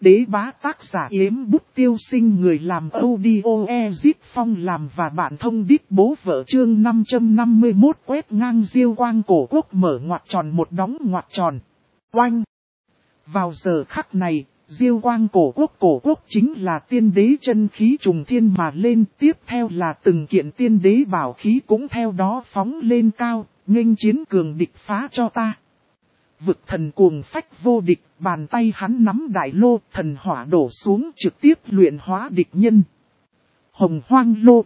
Đế bá tác giả Yếm Bút Tiêu Sinh, người làm audio Ezip Phong làm và bạn thông đít bố vợ. Chương 551 quét ngang Diêu Quang Cổ Quốc, mở ngoặc tròn một đóng ngoặc tròn. Oanh! Vào giờ khắc này, Diêu Quang Cổ Quốc chính là tiên đế chân khí trùng thiên mà lên, tiếp theo là từng kiện tiên đế bảo khí cũng theo đó phóng lên cao, nghênh chiến cường địch phá cho ta. Vực thần cuồng phách vô địch, bàn tay hắn nắm đại lô, thần hỏa đổ xuống trực tiếp luyện hóa địch nhân. Hồng Hoang Lô.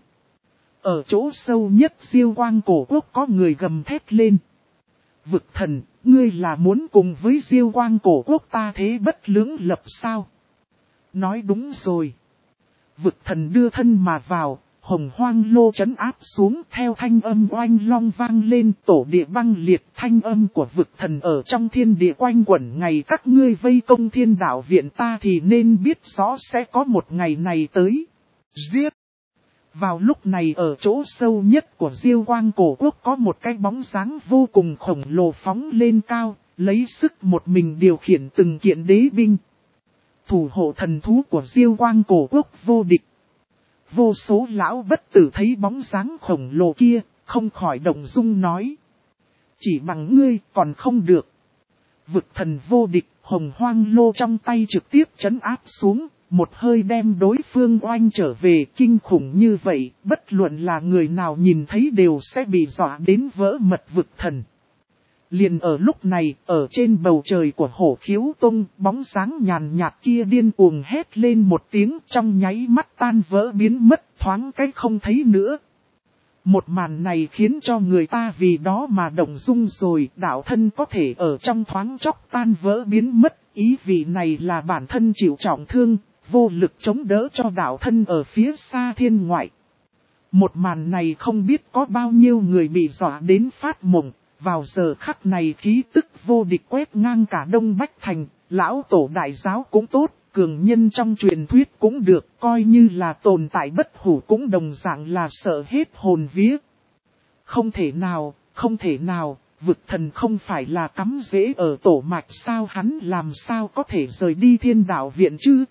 Ở chỗ sâu nhất Diêu Quang Cổ Quốc có người gầm thét lên. Vực thần, ngươi là muốn cùng với Diêu Quang Cổ Quốc ta thế bất lưỡng lập sao? Nói đúng rồi. Vực thần đưa thân mà vào, Hồng Hoang Lô trấn áp xuống, theo thanh âm oanh long vang lên, tổ địa băng liệt. Thanh âm của vực thần ở trong thiên địa quanh quẩn, ngày các ngươi vây công Thiên Đạo Viện ta thì nên biết rõ sẽ có một ngày này tới. Giết! Vào lúc này ở chỗ sâu nhất của Diêu Quang Cổ Quốc có một cái bóng dáng vô cùng khổng lồ phóng lên cao, lấy sức một mình điều khiển từng kiện đế binh. Thủ hộ thần thú của Diêu Quang Cổ Quốc vô địch. Vô số lão bất tử thấy bóng dáng khổng lồ kia, không khỏi động dung nói. Chỉ bằng ngươi còn không được. Vực thần vô địch, Hồng Hoang Lô trong tay trực tiếp trấn áp xuống, một hơi đem đối phương oanh trở về. Kinh khủng như vậy, bất luận là người nào nhìn thấy đều sẽ bị dọa đến vỡ mật vực thần. Liền ở lúc này, ở trên bầu trời của Hổ Khiếu Tông, bóng sáng nhàn nhạt kia điên cuồng hét lên một tiếng, trong nháy mắt tan vỡ biến mất, thoáng cách không thấy nữa. Một màn này khiến cho người ta vì đó mà động dung rồi, đạo thân có thể ở trong thoáng chốc tan vỡ biến mất, ý vị này là bản thân chịu trọng thương, vô lực chống đỡ cho đạo thân ở phía xa thiên ngoại. Một màn này không biết có bao nhiêu người bị dọa đến phát mộng. Vào giờ khắc này khí tức vô địch quét ngang cả Đông Bách Thành, lão tổ đại giáo cũng tốt, cường nhân trong truyền thuyết cũng được, coi như là tồn tại bất hủ cũng đồng dạng là sợ hết hồn vía. Không thể nào, vực thần không phải là cắm rễ ở tổ mạch sao, hắn làm sao có thể rời đi Thiên Đạo Viện chứ?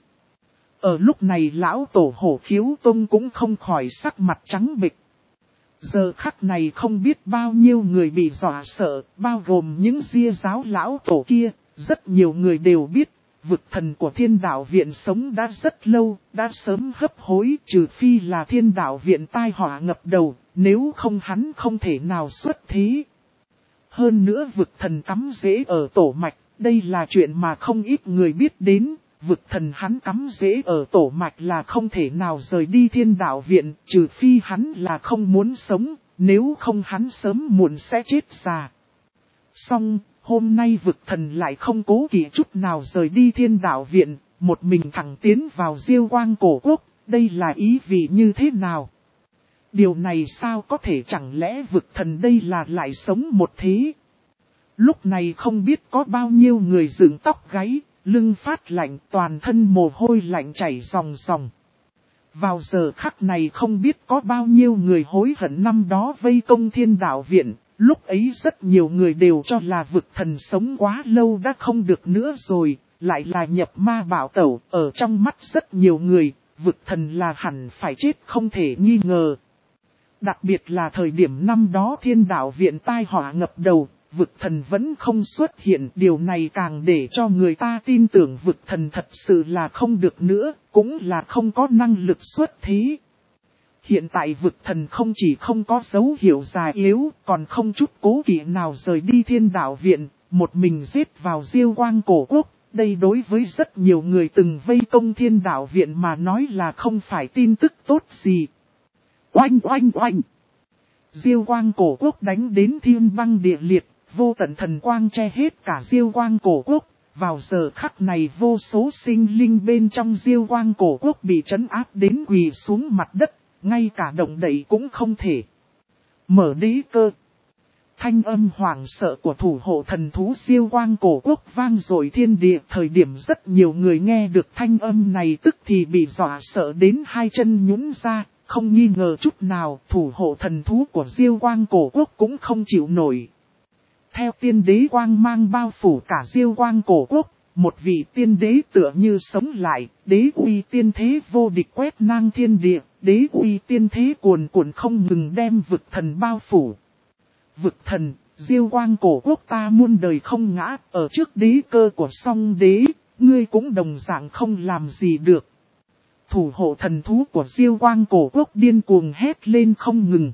Ở lúc này lão tổ Hổ Khiếu Tông cũng không khỏi sắc mặt trắng bệch. Giờ khắc này không biết bao nhiêu người bị dọa sợ, bao gồm những ria giáo lão tổ kia, rất nhiều người đều biết, vực thần của Thiên Đạo Viện sống đã rất lâu, đã sớm hấp hối, trừ phi là Thiên Đạo Viện tai họa ngập đầu, nếu không hắn không thể nào xuất thế. Hơn nữa vực thần cắm rễ ở tổ mạch, đây là chuyện mà không ít người biết đến. Vực thần hắn cắm rễ ở tổ mạch là không thể nào rời đi Thiên Đạo Viện, trừ phi hắn là không muốn sống, nếu không hắn sớm muộn sẽ chết già. Song, hôm nay vực thần lại không cố kỵ chút nào rời đi Thiên Đạo Viện, một mình thẳng tiến vào Diêu Quang Cổ Quốc, đây là ý vị như thế nào? Điều này sao có thể, chẳng lẽ vực thần đây là lại sống một thế? Lúc này không biết có bao nhiêu người dựng tóc gáy. Lưng phát lạnh, toàn thân mồ hôi lạnh chảy ròng ròng. Vào giờ khắc này không biết có bao nhiêu người hối hận năm đó vây công Thiên Đạo Viện. Lúc ấy rất nhiều người đều cho là vực thần sống quá lâu đã không được nữa rồi, lại là nhập ma bảo tẩu. Ở trong mắt rất nhiều người, vực thần là hẳn phải chết không thể nghi ngờ. Đặc biệt là thời điểm năm đó Thiên Đạo Viện tai họa ngập đầu. Vực thần vẫn không xuất hiện, điều này càng để cho người ta tin tưởng vực thần thật sự là không được nữa, cũng là không có năng lực xuất thế. Hiện tại vực thần không chỉ không có dấu hiệu già yếu, còn không chút cố kỵ nào rời đi Thiên Đạo Viện, một mình giết vào Diêu Quang Cổ Quốc. Đây đối với rất nhiều người từng vây công Thiên Đạo Viện mà nói là không phải tin tức tốt gì. Oanh oanh oanh! Diêu Quang Cổ Quốc đánh đến thiên băng địa liệt. Vô tận thần quang che hết cả Diêu Quang Cổ Quốc, vào giờ khắc này vô số sinh linh bên trong Diêu Quang Cổ Quốc bị trấn áp đến quỳ xuống mặt đất, ngay cả động đậy cũng không thể. Mở đế cơ. Thanh âm hoảng sợ của thủ hộ thần thú Diêu Quang Cổ Quốc vang dội thiên địa, thời điểm rất nhiều người nghe được thanh âm này tức thì bị dọa sợ đến hai chân nhũn ra, không nghi ngờ chút nào thủ hộ thần thú của Diêu Quang Cổ Quốc cũng không chịu nổi. Theo tiên đế quang mang bao phủ cả Diêu Quang Cổ Quốc, một vị tiên đế tựa như sống lại, đế uy tiên thế vô địch quét ngang thiên địa, đế uy tiên thế cuồn cuộn không ngừng đem vực thần bao phủ. Vực thần, diêu quang cổ quốc ta muôn đời không ngã, ở trước đế cơ của song đế, ngươi cũng đồng dạng không làm gì được. Thủ hộ thần thú của diêu quang cổ quốc điên cuồng hét lên không ngừng.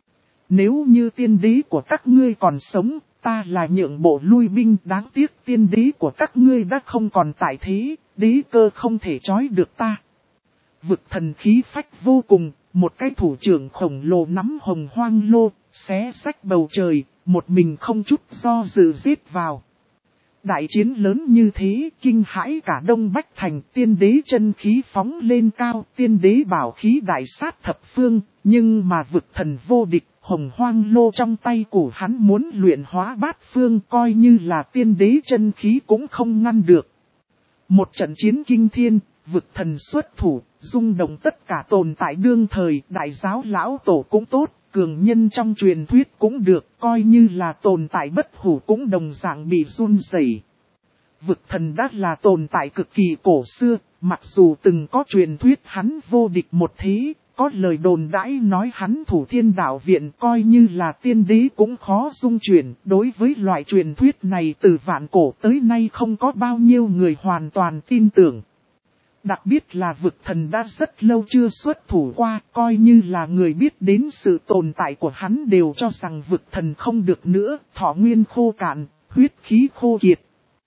Nếu như tiên đế của các ngươi còn sống, ta là nhượng bộ lui binh, đáng tiếc tiên đế của các ngươi đã không còn tại thế, đế cơ không thể trói được ta. Vực thần khí phách vô cùng, một cái thủ trưởng khổng lồ nắm hồng hoang lô, xé rách bầu trời, một mình không chút do dự giết vào. Đại chiến lớn như thế, kinh hãi cả Đông Bách Thành, tiên đế chân khí phóng lên cao, tiên đế bảo khí đại sát thập phương, nhưng mà vực thần vô địch, hồng hoang lô trong tay của hắn muốn luyện hóa bát phương, coi như là tiên đế chân khí cũng không ngăn được. Một trận chiến kinh thiên, vực thần xuất thủ, rung động tất cả tồn tại đương thời, đại giáo lão tổ cũng tốt, cường nhân trong truyền thuyết cũng được, coi như là tồn tại bất hủ cũng đồng dạng bị run rẩy. Vực thần đã là tồn tại cực kỳ cổ xưa, mặc dù từng có truyền thuyết hắn vô địch một thế, có lời đồn đãi nói hắn thủ thiên đạo viện coi như là tiên đế cũng khó dung chuyển. Đối với loại truyền thuyết này từ vạn cổ tới nay không có bao nhiêu người hoàn toàn tin tưởng. Đặc biệt là vực thần đã rất lâu chưa xuất thủ qua, coi như là người biết đến sự tồn tại của hắn đều cho rằng vực thần không được nữa, thọ nguyên khô cạn, huyết khí khô kiệt.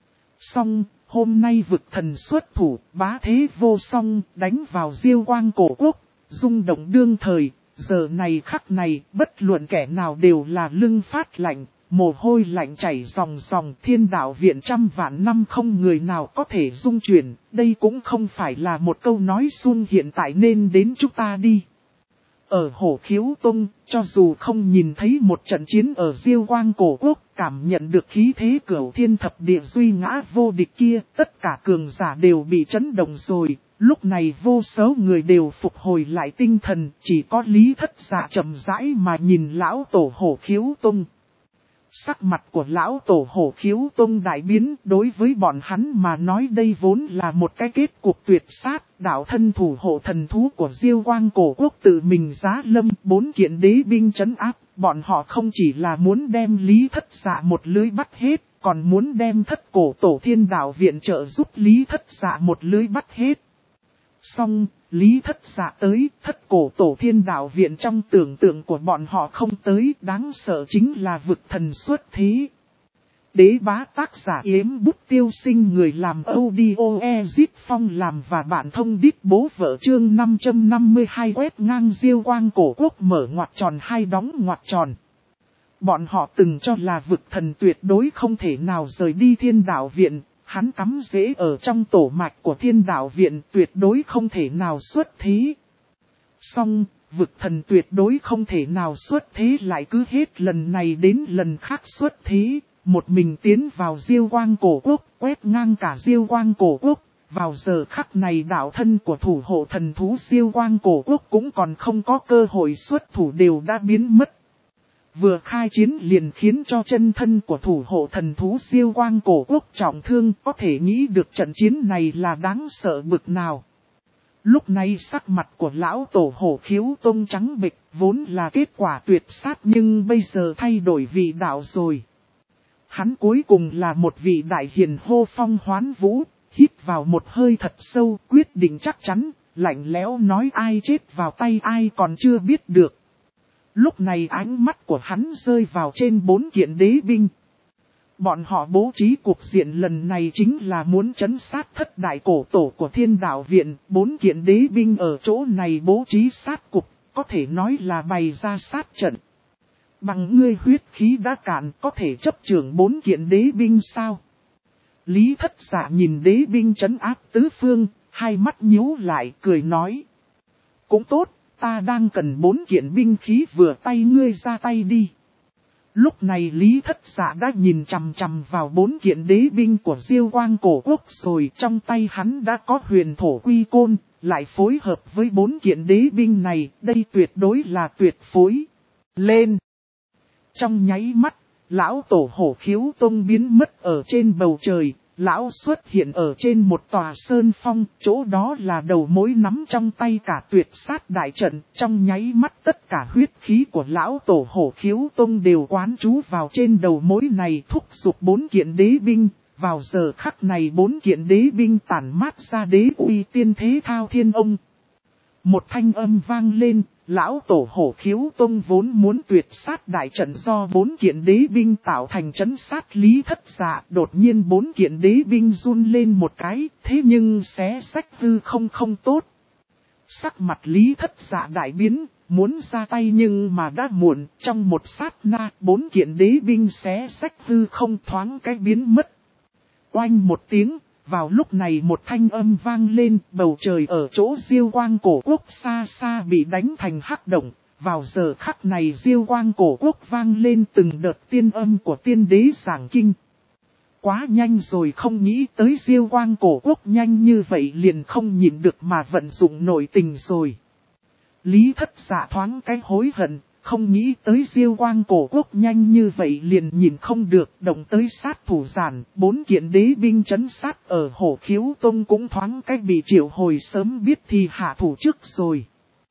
Song, hôm nay vực thần xuất thủ, bá thế vô song, đánh vào diêu quang cổ quốc, rung động đương thời, giờ này khắc này, bất luận kẻ nào đều là lưng phát lạnh. Mồ hôi lạnh chảy ròng ròng, thiên đạo viện trăm vạn năm không người nào có thể dung chuyển, đây cũng không phải là một câu nói suông hiện tại nên đến chúng ta đi. Ở Hổ Khiếu Tông, cho dù không nhìn thấy một trận chiến ở diêu quang cổ quốc, cảm nhận được khí thế cửu thiên thập địa duy ngã vô địch kia, tất cả cường giả đều bị chấn động rồi, lúc này vô số người đều phục hồi lại tinh thần, chỉ có Lý Thất Dạ chậm rãi mà nhìn lão tổ Hổ Khiếu Tông. Sắc mặt của lão tổ Hổ Khiếu Tông đại biến, đối với bọn hắn mà nói đây vốn là một cái kết cuộc tuyệt sát, đạo thân thủ hộ thần thú của diêu quang cổ quốc tự mình giá lâm 4 kiện đế binh trấn áp, bọn họ không chỉ là muốn đem Lý Thất Dạ một lưới bắt hết, còn muốn đem thất cổ tổ thiên đạo viện trợ giúp Lý Thất Dạ một lưới bắt hết. Song, Lý Thất Dạ tới, thất cổ tổ thiên đạo viện trong tưởng tượng của bọn họ không tới, đáng sợ chính là vực thần xuất thế. Đế bá tác giả Yếm Bút Tiêu Sinh người làm audio Ezit Phong làm và bạn thông đít bố vợ chương 552 quét ngang diêu quang cổ quốc mở ngoặc tròn hai đóng ngoặc tròn. Bọn họ từng cho là vực thần tuyệt đối không thể nào rời đi thiên đạo viện. Hắn cắm rễ ở trong tổ mạch của thiên đạo viện tuyệt đối không thể nào xuất thế. Song, vực thần tuyệt đối không thể nào xuất thế lại cứ hết lần này đến lần khác xuất thế. Một mình tiến vào diêu quang cổ quốc, quét ngang cả diêu quang cổ quốc. Vào giờ khắc này đạo thân của thủ hộ thần thú diêu quang cổ quốc cũng còn không có cơ hội xuất thủ đều đã biến mất. Vừa khai chiến liền khiến cho chân thân của thủ hộ thần thú diêu quang cổ quốc trọng thương, có thể nghĩ được trận chiến này là đáng sợ bực nào. Lúc này sắc mặt của lão tổ Hổ Khiếu Tông trắng bệch, vốn là kết quả tuyệt sát nhưng bây giờ thay đổi vị đạo rồi. Hắn cuối cùng là một vị đại hiền hô phong hoán vũ, hít vào một hơi thật sâu, quyết định chắc chắn, lạnh lẽo nói ai chết vào tay ai còn chưa biết được. Lúc này ánh mắt của hắn rơi vào trên 4 kiện đế binh. Bọn họ bố trí cuộc diện lần này chính là muốn trấn sát thất đại cổ tổ của thiên đạo viện. 4 kiện đế binh ở chỗ này bố trí sát cục, có thể nói là bày ra sát trận. Bằng ngươi huyết khí đã cạn có thể chấp trưởng 4 kiện đế binh sao? Lý Thất Dạ nhìn đế binh trấn áp tứ phương, hai mắt nhíu lại cười nói. Cũng tốt. Ta đang cần 4 kiện binh khí vừa tay ngươi ra tay đi. Lúc này Lý Thất Dạ đã nhìn chằm chằm vào 4 kiện đế binh của diêu quang cổ quốc rồi. Trong tay hắn đã có huyền thổ quy côn, lại phối hợp với 4 kiện đế binh này, đây tuyệt đối là tuyệt phối. Lên! Trong nháy mắt, lão tổ Hổ Khiếu Tông biến mất ở trên bầu trời, lão xuất hiện ở trên một tòa sơn phong, chỗ đó là đầu mối nắm trong tay cả tuyệt sát đại trận, trong nháy mắt tất cả huyết khí của lão tổ Hổ Khiếu Tông đều quán trú vào trên đầu mối này, thúc giục 4 kiện đế binh. Vào giờ khắc này 4 kiện đế binh tản mát ra đế uy tiên thế thao thiên ông. Một thanh âm vang lên, lão tổ Hổ Khiếu Tông vốn muốn tuyệt sát đại trận do 4 kiện đế binh tạo thành trấn sát Lý Thất Dạ. Đột nhiên 4 kiện đế binh run lên một cái, thế nhưng xé sách hư không tốt. Sắc mặt Lý Thất Dạ đại biến, muốn ra tay nhưng mà đã muộn, trong một sát na 4 kiện đế binh xé sách hư không thoáng cái biến mất. Oanh một tiếng. Vào lúc này một thanh âm vang lên, bầu trời ở chỗ Diêu Quang Cổ Quốc xa xa bị đánh thành hắc động. Vào giờ khắc này Diêu Quang Cổ Quốc vang lên từng đợt tiên âm của tiên đế giảng kinh. Quá nhanh rồi, không nghĩ tới Diêu Quang Cổ Quốc nhanh như vậy liền không nhịn được mà vận dụng nội tình rồi. Lý Thất Dạ thoáng cái hối hận. Không nghĩ tới Diêu Quang Cổ Quốc nhanh như vậy liền nhìn không được, động tới sát thủ giản, 4 kiện đế binh trấn sát ở Hổ Khiếu Tông cũng thoáng cách bị triệu hồi sớm biết thì hạ thủ trước rồi.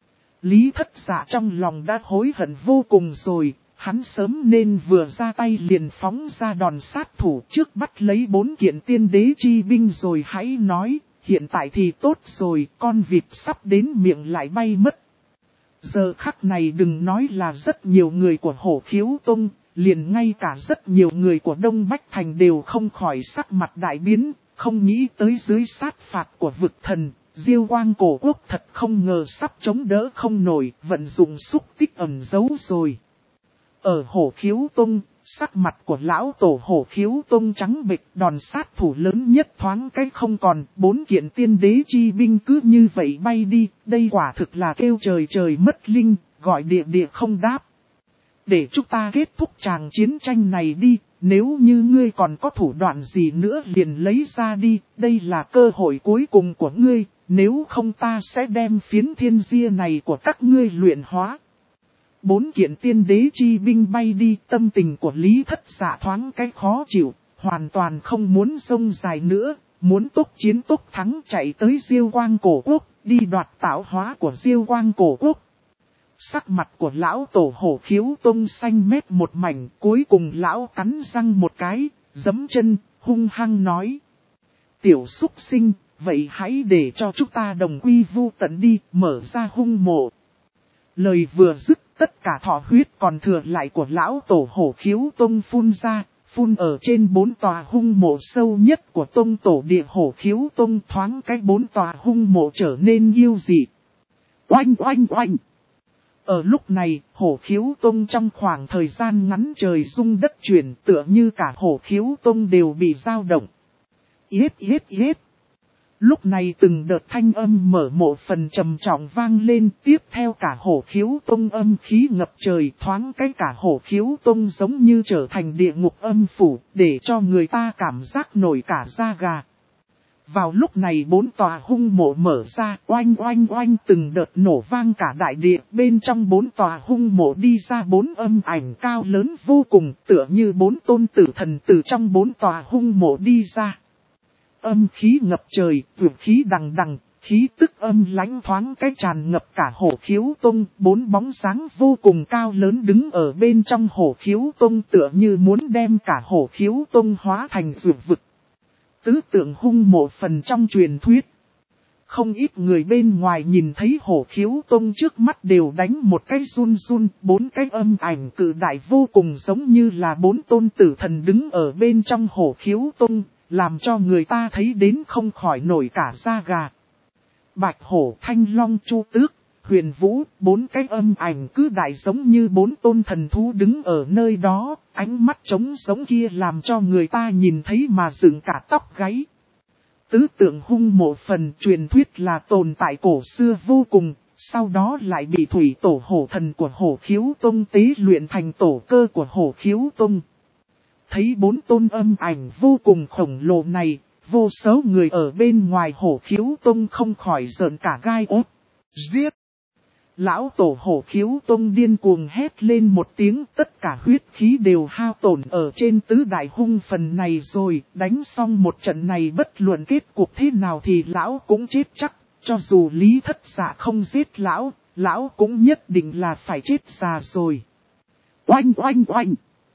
Lý Thất Dạ trong lòng đã hối hận vô cùng rồi, hắn sớm nên vừa ra tay liền phóng ra đòn sát thủ trước bắt lấy 4 kiện tiên đế chi binh rồi hãy nói, hiện tại thì tốt rồi, con vịt sắp đến miệng lại bay mất. Giờ khắc này đừng nói là rất nhiều người của Hổ Khiếu Tông, liền ngay cả rất nhiều người của Đông Bách Thành đều không khỏi sắc mặt đại biến, không nghĩ tới dưới sát phạt của vực thần, Diêu Quang Cổ Quốc thật không ngờ sắp chống đỡ không nổi, vận dụng xúc tích ẩn giấu rồi. Ở Hổ Khiếu Tông, sắc mặt của lão tổ Hổ Khiếu Tông trắng bệch, đòn sát thủ lớn nhất thoáng cái không còn, 4 kiện tiên đế chi binh cứ như vậy bay đi, đây quả thực là kêu trời mất linh, gọi địa không đáp. Để chúng ta kết thúc tràng chiến tranh này đi, nếu như ngươi còn có thủ đoạn gì nữa liền lấy ra đi, đây là cơ hội cuối cùng của ngươi, nếu không ta sẽ đem phiến thiên dia này của các ngươi luyện hóa. 4 kiện tiên đế chi binh bay đi, tâm tình của Lý Thất Dạ thoáng cái khó chịu, hoàn toàn không muốn xông dài nữa, muốn tốc chiến tốc thắng chạy tới Diêu Quang Cổ Quốc, đi đoạt tạo hóa của Diêu Quang Cổ Quốc. Sắc mặt của lão tổ Hổ Khiếu Tông xanh mét một mảnh, cuối cùng lão cắn răng một cái, giẫm chân, hung hăng nói. Tiểu súc sinh, vậy hãy để cho chúng ta đồng quy vu tận đi, mở ra hung mộ. Lời vừa dứt, tất cả thọ huyết còn thừa lại của lão tổ Hổ Khiếu Tông phun ra, phun ở trên 4 tòa hung mộ sâu nhất của tông tổ địa Hổ Khiếu Tông, thoáng cái 4 tòa hung mộ trở nên yêu dị. Oanh oanh oanh! Ở lúc này, Hổ Khiếu Tông trong khoảng thời gian ngắn trời rung đất chuyển, tựa như cả Hổ Khiếu Tông đều bị dao động. Yết yết yết! Lúc này từng đợt thanh âm mở mộ phần trầm trọng vang lên, tiếp theo cả Hổ Khiếu Tông âm khí ngập trời, thoáng cái cả Hổ Khiếu Tông giống như trở thành địa ngục âm phủ, để cho người ta cảm giác nổi cả da gà. Vào lúc này 4 tòa hung mộ mở ra, oanh oanh oanh từng đợt nổ vang cả đại địa, bên trong 4 tòa hung mộ đi ra 4 âm ảnh cao lớn vô cùng, tựa như 4 tôn tử thần từ trong 4 tòa hung mộ đi ra. Âm khí ngập trời, vượt khí đằng đằng, khí tức âm lãnh thoáng cái tràn ngập cả Hổ Khiếu Tông, 4 bóng sáng vô cùng cao lớn đứng ở bên trong Hổ Khiếu Tông tựa như muốn đem cả Hổ Khiếu Tông hóa thành vượt vực. Tứ tượng hung mộ phần trong truyền thuyết. Không ít người bên ngoài nhìn thấy Hổ Khiếu Tông trước mắt đều đánh một cái run run, 4 cái âm ảnh cự đại vô cùng giống như là 4 tôn tử thần đứng ở bên trong Hổ Khiếu Tông, làm cho người ta thấy đến không khỏi nổi cả da gà. Bạch Hổ, Thanh Long, Chu Tước, Huyền Vũ, 4 cái âm ảnh cứ đại giống như 4 tôn thần thú đứng ở nơi đó, ánh mắt trống giống kia làm cho người ta nhìn thấy mà dựng cả tóc gáy. Tứ tượng hung mộ phần truyền thuyết là tồn tại cổ xưa vô cùng, sau đó lại bị thủy tổ hổ thần của Hổ Khiếu Tông tế luyện thành tổ cơ của Hổ Khiếu Tông. Thấy 4 tôn âm ảnh vô cùng khổng lồ này, vô số người ở bên ngoài Hổ Khiếu Tông không khỏi rợn cả gai ốt. Giết! Lão tổ hổ khiếu tông điên cuồng hét lên một tiếng, tất cả huyết khí đều hao tổn ở trên tứ đại hung phần này rồi, đánh xong một trận này bất luận kết cuộc thế nào thì lão cũng chết chắc, cho dù Lý Thất Dạ không giết lão, lão cũng nhất định là phải chết già rồi. Oanh oanh oanh!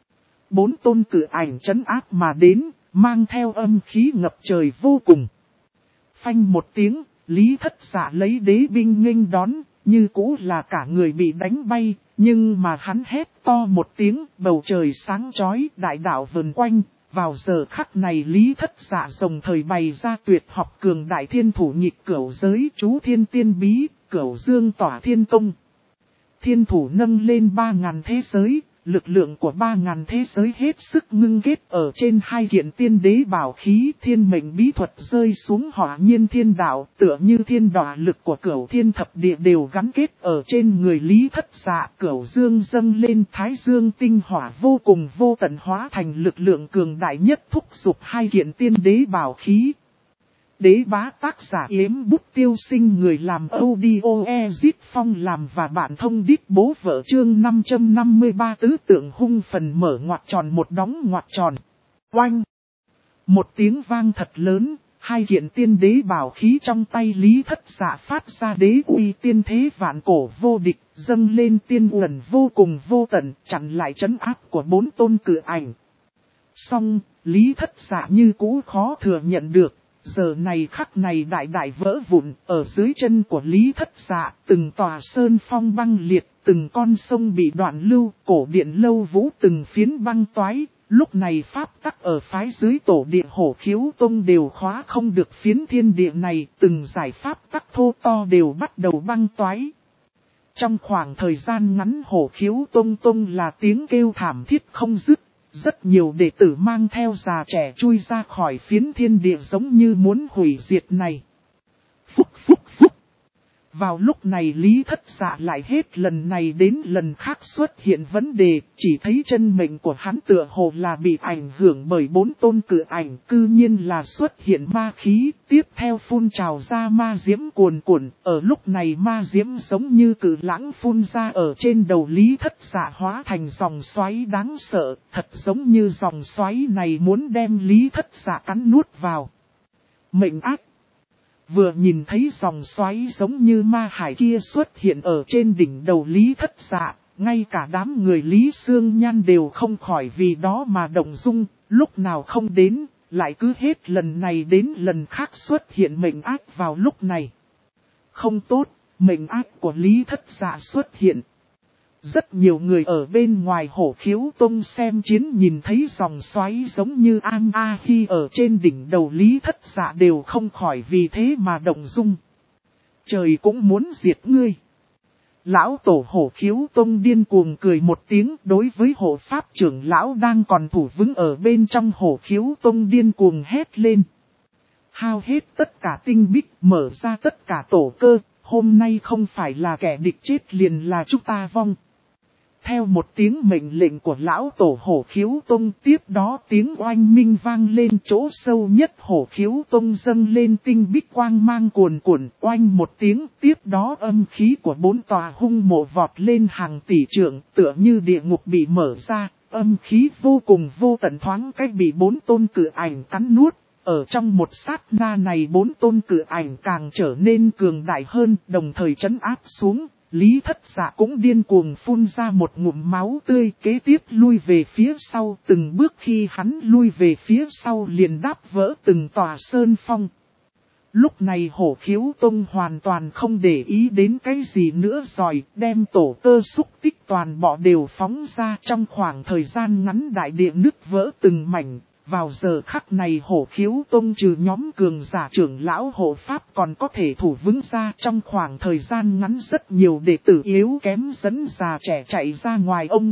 4 tôn cự ảnh trấn áp mà đến, mang theo âm khí ngập trời vô cùng. Phanh một tiếng, Lý Thất Dạ lấy đế binh nghênh đón, như cũ là cả người bị đánh bay, nhưng mà hắn hét to một tiếng, bầu trời sáng chói, đại đạo vần quanh. Vào giờ khắc này Lý Thất Dạ đồng thời bày ra tuyệt học cường đại thiên thủ nhịp cửu giới chú thiên tiên bí, cửu dương tỏa thiên công. Thiên thủ nâng lên 3.000 thế giới, lực lượng của 3.000 thế giới hết sức ngưng kết ở trên 2 kiện tiên đế bảo khí, thiên mệnh bí thuật rơi xuống hỏa nhiên thiên đạo, tựa như thiên đọa lực của cửu thiên thập địa đều gắn kết ở trên người Lý Thất Dạ. Cửu dương dâng lên, thái dương tinh hỏa vô cùng vô tận hóa thành lực lượng cường đại nhất thúc giục 2 kiện tiên đế bảo khí. Đế bá tác giả Yếm Bút Tiêu Sinh, người làm audio Ezit Phong làm và bạn thông đít bố vợ chương 553 tứ tượng hung phần mở ngoặc tròn một đóng ngoặc tròn. Oanh! Một tiếng vang thật lớn, 2 kiện tiên đế bảo khí trong tay Lý Thất Dạ phát ra đế uy tiên thế vạn cổ vô địch, dâng lên tiên uẩn vô cùng vô tận, chặn lại trấn áp của 4 tôn cự ảnh. Song, Lý Thất Dạ như cũ khó thừa nhận được. Giờ này khắc này đại đại vỡ vụn, ở dưới chân của Lý Thất Dạ, từng tòa sơn phong băng liệt, từng con sông bị đoạn lưu, cổ điện lâu vũ từng phiến băng toái, lúc này pháp tắc ở phái dưới tổ địa hổ khiếu tông đều khóa không được phiến thiên địa này, từng giải pháp tắc thô to đều bắt đầu băng toái. Trong khoảng thời gian ngắn hổ khiếu tông là tiếng kêu thảm thiết không dứt. Rất nhiều đệ tử mang theo già trẻ chui ra khỏi phiến thiên địa giống như muốn hủy diệt này. Phúc phúc phúc. Vào lúc này Lý Thất Dạ lại hết lần này đến lần khác xuất hiện vấn đề, chỉ thấy chân mệnh của hắn tựa hồ là bị ảnh hưởng bởi 4 tôn cự ảnh, cư nhiên là xuất hiện ma khí, tiếp theo phun trào ra ma diễm cuồn cuộn, ở lúc này ma diễm giống như cự lãng phun ra ở trên đầu Lý Thất Dạ hóa thành dòng xoáy đáng sợ, thật giống như dòng xoáy này muốn đem Lý Thất Dạ cắn nuốt vào. Mệnh ác. Vừa nhìn thấy dòng xoáy giống như ma hải kia xuất hiện ở trên đỉnh đầu Lý Thất Dạ, ngay cả đám người Lý Sương Nhan đều không khỏi vì đó mà động dung, lúc nào không đến, lại cứ hết lần này đến lần khác xuất hiện mệnh ác vào lúc này. Không tốt, mệnh ác của Lý Thất Dạ xuất hiện. Rất nhiều người ở bên ngoài hổ khiếu tông xem chiến nhìn thấy dòng xoáy giống như An A Hi ở trên đỉnh đầu Lý Thất Dạ đều không khỏi vì thế mà động dung. Trời cũng muốn diệt ngươi. Lão tổ hổ khiếu tông điên cuồng cười một tiếng, đối với hộ pháp trưởng lão đang còn thủ vững ở bên trong hổ khiếu tông điên cuồng hét lên. Hao hết tất cả tinh bích, mở ra tất cả tổ cơ, hôm nay không phải là kẻ địch chết liền là chúng ta vong. Theo một tiếng mệnh lệnh của lão tổ hổ khiếu tông, tiếp đó tiếng oanh minh vang lên, chỗ sâu nhất hổ khiếu tông dâng lên tinh bích quang mang cuồn cuộn, oanh một tiếng, tiếp đó âm khí của 4 tòa hung mộ vọt lên hàng tỷ trượng, tựa như địa ngục bị mở ra, âm khí vô cùng vô tận thoáng cách bị 4 tôn cự ảnh cắn nuốt. Ở trong một sát na này 4 tôn cự ảnh càng trở nên cường đại hơn, đồng thời trấn áp xuống. Lý Thất Dạ cũng điên cuồng phun ra một ngụm máu tươi, kế tiếp lui về phía sau, từng bước khi hắn lui về phía sau liền đáp vỡ từng tòa sơn phong. Lúc này hổ khiếu tông hoàn toàn không để ý đến cái gì nữa rồi, đem tổ cơ xúc tích toàn bộ đều phóng ra. Trong khoảng thời gian ngắn đại địa nứt vỡ từng mảnh. Vào giờ khắc này hổ khiếu tông trừ nhóm cường giả trưởng lão hộ pháp còn có thể thủ vững ra, trong khoảng thời gian ngắn rất nhiều đệ tử yếu kém dẫn già trẻ chạy ra ngoài ông.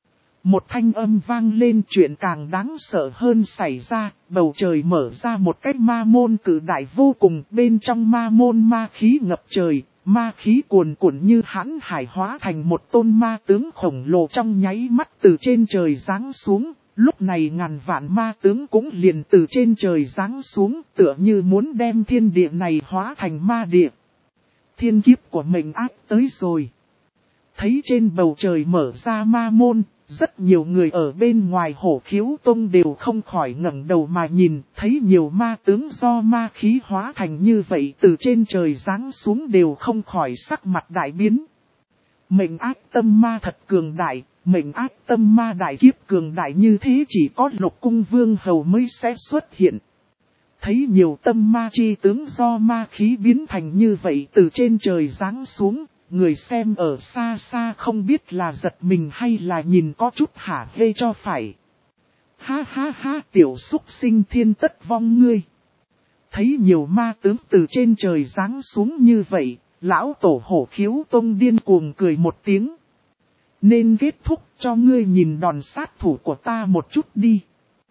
Một thanh âm vang lên, chuyện càng đáng sợ hơn xảy ra, bầu trời mở ra một cái ma môn cử đại vô cùng, bên trong ma môn ma khí ngập trời, ma khí cuồn cuộn như hãn hải hóa thành một tôn ma tướng khổng lồ trong nháy mắt từ trên trời giáng xuống. Lúc này ngàn vạn ma tướng cũng liền từ trên trời giáng xuống, tựa như muốn đem thiên địa này hóa thành ma địa. Thiên kiếp của mệnh ác tới rồi. Thấy trên bầu trời mở ra ma môn, rất nhiều người ở bên ngoài Hổ Khiếu Tông đều không khỏi ngẩng đầu mà nhìn, thấy nhiều ma tướng do ma khí hóa thành như vậy từ trên trời giáng xuống đều không khỏi sắc mặt đại biến. Mệnh ác tâm ma thật cường đại, mệnh ác tâm ma đại kiếp cường đại như thế chỉ có Lục Cung Vương Hầu mới sẽ xuất hiện. Thấy nhiều tâm ma chi tướng do ma khí biến thành như vậy từ trên trời giáng xuống, người xem ở xa xa không biết là giật mình hay là nhìn có chút hả hê cho phải. Ha ha ha, tiểu xúc sinh thiên tất vong ngươi. Thấy nhiều ma tướng từ trên trời giáng xuống như vậy, lão tổ Hổ Khiếu Tông điên cuồng cười một tiếng. Nên kết thúc cho ngươi nhìn đòn sát thủ của ta một chút đi.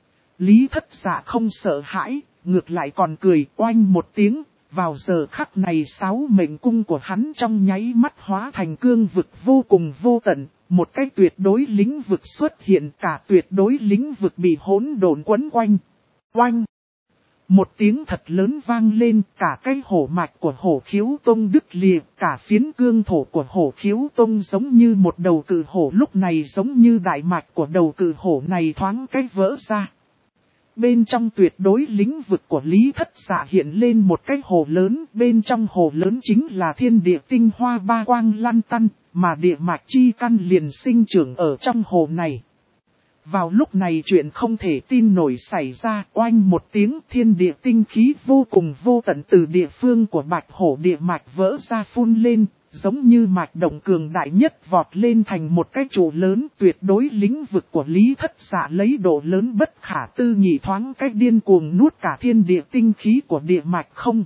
Lý Thất Dạ không sợ hãi, ngược lại còn cười oanh một tiếng. Vào giờ khắc này 6 mệnh cung của hắn trong nháy mắt hóa thành cương vực vô cùng vô tận, một cái tuyệt đối lĩnh vực xuất hiện, cả tuyệt đối lĩnh vực bị hỗn độn quấn quanh. Oanh! Một tiếng thật lớn vang lên, cả cái hổ mạch của Hổ Khiếu Tông đứt lìa, cả phiến cương thổ của Hổ Khiếu Tông giống như một đầu cự hổ, lúc này giống như đại mạch của đầu cự hổ này thoáng cái vỡ ra. Bên trong tuyệt đối lĩnh vực của Lý Thất Dạ hiện lên một cái hồ lớn, bên trong hồ lớn chính là thiên địa tinh hoa ba quang lăn tăn, mà địa mạch chi căn liền sinh trưởng ở trong hồ này. Vào lúc này chuyện không thể tin nổi xảy ra, oanh một tiếng thiên địa tinh khí vô cùng vô tận từ địa phương của Bạch Hổ địa mạch vỡ ra phun lên, giống như mạch động cường đại nhất vọt lên thành một cái trụ lớn tuyệt đối lĩnh vực của Lý Thất Dạ lấy độ lớn bất khả tư nghị thoáng cách điên cuồng nuốt cả thiên địa tinh khí của địa mạch không.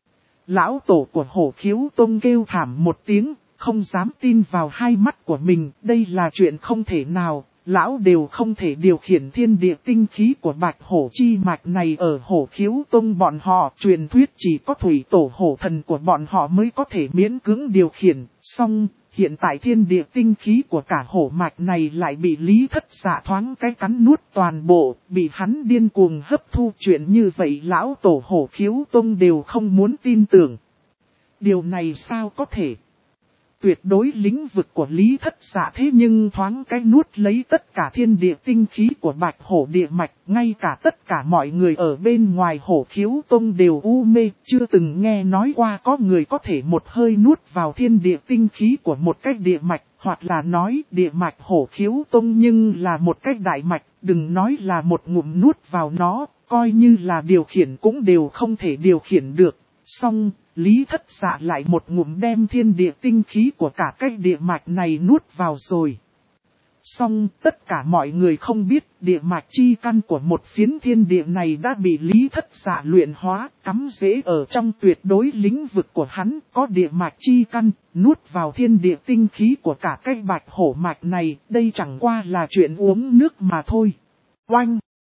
Lão tổ của Hổ Khiếu Tông kêu thảm một tiếng, không dám tin vào hai mắt của mình, đây là chuyện không thể nào. Lão đều không thể điều khiển thiên địa tinh khí của Bạch Hổ chi mạch này ở Hổ Khiếu Tông bọn họ. Truyền thuyết chỉ có thủy tổ hổ thần của bọn họ mới có thể miễn cưỡng điều khiển. Song, hiện tại thiên địa tinh khí của cả hổ mạch này lại bị Lý Thất Dạ thoáng cái cắn nuốt toàn bộ, bị hắn điên cuồng hấp thu. Chuyện như vậy lão tổ Hổ Khiếu Tông đều không muốn tin tưởng. Điều này sao có thể? Tuyệt đối lĩnh vực của Lý Thất Dạ thế nhưng thoáng cái nuốt lấy tất cả thiên địa tinh khí của Bạch Hổ địa mạch, ngay cả tất cả mọi người ở bên ngoài Hổ Khiếu Tông đều u mê, chưa từng nghe nói qua có người có thể một hơi nuốt vào thiên địa tinh khí của một cách địa mạch, hoặc là nói địa mạch Hổ Khiếu Tông nhưng là một cách đại mạch, đừng nói là một ngụm nuốt vào nó, coi như là điều khiển cũng đều không thể điều khiển được. Song, Lý Thất Dạ lại một ngụm đem thiên địa tinh khí của cả cái địa mạch này nuốt vào rồi. Song, tất cả mọi người không biết địa mạch chi căn của một phiến thiên địa này đã bị Lý Thất Dạ luyện hóa, cắm rễ ở trong tuyệt đối lĩnh vực của hắn, có địa mạch chi căn, nuốt vào thiên địa tinh khí của cả cái Bạch Hổ mạch này, đây chẳng qua là chuyện uống nước mà thôi. Oanh!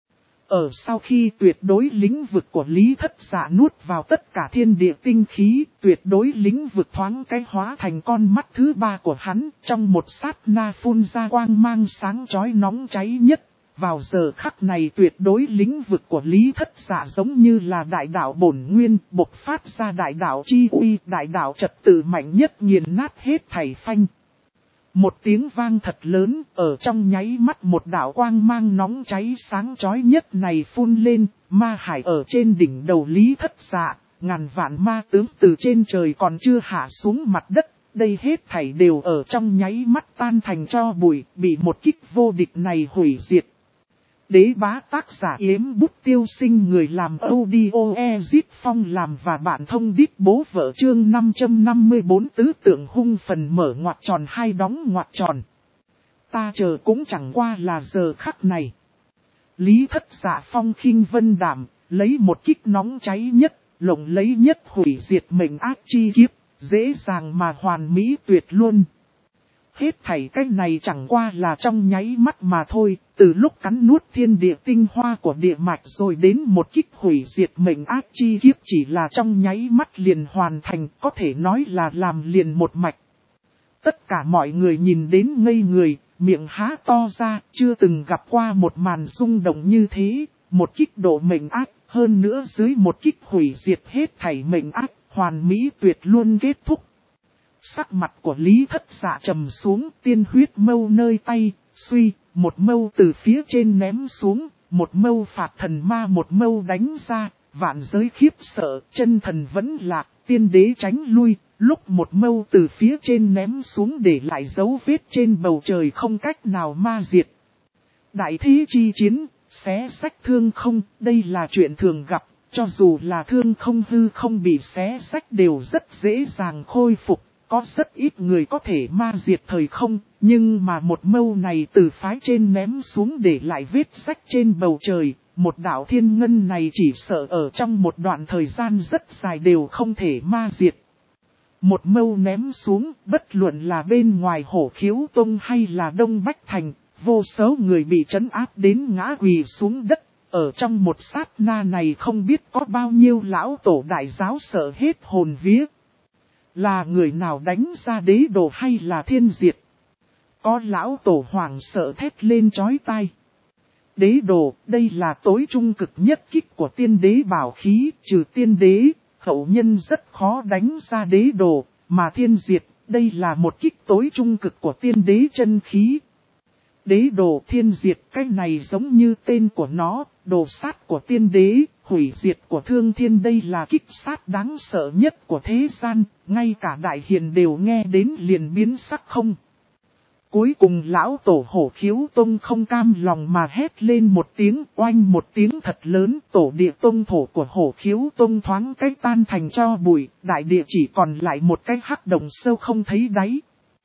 Ở sau khi tuyệt đối lĩnh vực của Lý Thất Dạ nuốt vào tất cả thiên địa tinh khí, tuyệt đối lĩnh vực thoáng cái hóa thành con mắt thứ ba của hắn, trong một sát na phun ra quang mang sáng chói nóng cháy nhất. Vào giờ khắc này tuyệt đối lĩnh vực của Lý Thất Dạ giống như là đại đạo bổn nguyên, bộc phát ra đại đạo chi uy, đại đạo trật tự mạnh nhất nghiền nát hết thảy phanh. Một tiếng vang thật lớn, ở trong nháy mắt một đạo quang mang nóng cháy sáng chói nhất này phun lên, ma hải ở trên đỉnh đầu Lý Thất Dạ, ngàn vạn ma tướng từ trên trời còn chưa hạ xuống mặt đất, đây hết thảy đều ở trong nháy mắt tan thành tro bụi, bị một kích vô địch này hủy diệt. Đế bá tác giả Yếm Bút Tiêu Sinh, người làm audio Ezit Phong làm và bạn thông đít bố vợ chương 554 tứ tượng hung phần mở ngoặc tròn hai đóng ngoặc tròn. Ta chờ cũng chẳng qua là giờ khắc này. Lý Thất Dạ phong khinh vân đảm, lấy một kích nóng cháy nhất, lộng lấy nhất hủy diệt mệnh ác chi kiếp, dễ dàng mà hoàn mỹ tuyệt luôn. Hết thảy cái này chẳng qua là trong nháy mắt mà thôi, từ lúc cắn nuốt thiên địa tinh hoa của địa mạch rồi đến một kích hủy diệt mệnh ác chi kiếp chỉ là trong nháy mắt liền hoàn thành, có thể nói là làm liền một mạch. Tất cả mọi người nhìn đến ngây người, miệng há to ra, chưa từng gặp qua một màn rung động như thế, một kích độ mệnh ác, hơn nữa dưới một kích hủy diệt hết thảy mệnh ác, hoàn mỹ tuyệt luôn kết thúc. Sắc mặt của Lý Thất Dạ trầm xuống, tiên huyết mâu nơi tay, suy, một mâu từ phía trên ném xuống, một mâu phạt thần ma một mâu đánh ra, vạn giới khiếp sợ, chân thần vẫn lạc, tiên đế tránh lui, lúc một mâu từ phía trên ném xuống để lại dấu vết trên bầu trời không cách nào ma diệt. Đại thế chi chiến, xé sách thương không, đây là chuyện thường gặp, cho dù là thương không hư không bị xé sách đều rất dễ dàng khôi phục. Có rất ít người có thể ma diệt thời không, nhưng mà một mâu này từ phái trên ném xuống để lại vết sách trên bầu trời, một đạo thiên ngân này chỉ sợ ở trong một đoạn thời gian rất dài đều không thể ma diệt. Một mâu ném xuống, bất luận là bên ngoài Hổ Khiếu Tông hay là Đông Bách Thành, vô số người bị trấn áp đến ngã quỳ xuống đất, ở trong một sát na này không biết có bao nhiêu lão tổ đại giáo sợ hết hồn vía. Là người nào đánh ra đế đồ hay là thiên diệt? Có lão tổ hoàng sợ thét lên chói tai. Đế đồ, đây là tối trung cực nhất kích của tiên đế bảo khí, trừ tiên đế, hậu nhân rất khó đánh ra đế đồ, mà thiên diệt, đây là một kích tối trung cực của tiên đế chân khí. Đế đồ thiên diệt, cái này giống như tên của nó, đồ sát của tiên đế, hủy diệt của thương thiên, đây là kích sát đáng sợ nhất của thế gian, ngay cả đại hiền đều nghe đến liền biến sắc không. Cuối cùng lão tổ Hổ Khiếu Tông không cam lòng mà hét lên một tiếng, oanh một tiếng thật lớn, tổ địa tông thổ của Hổ Khiếu Tông thoáng cái tan thành tro bụi, đại địa chỉ còn lại một cái hắc động sâu không thấy đáy.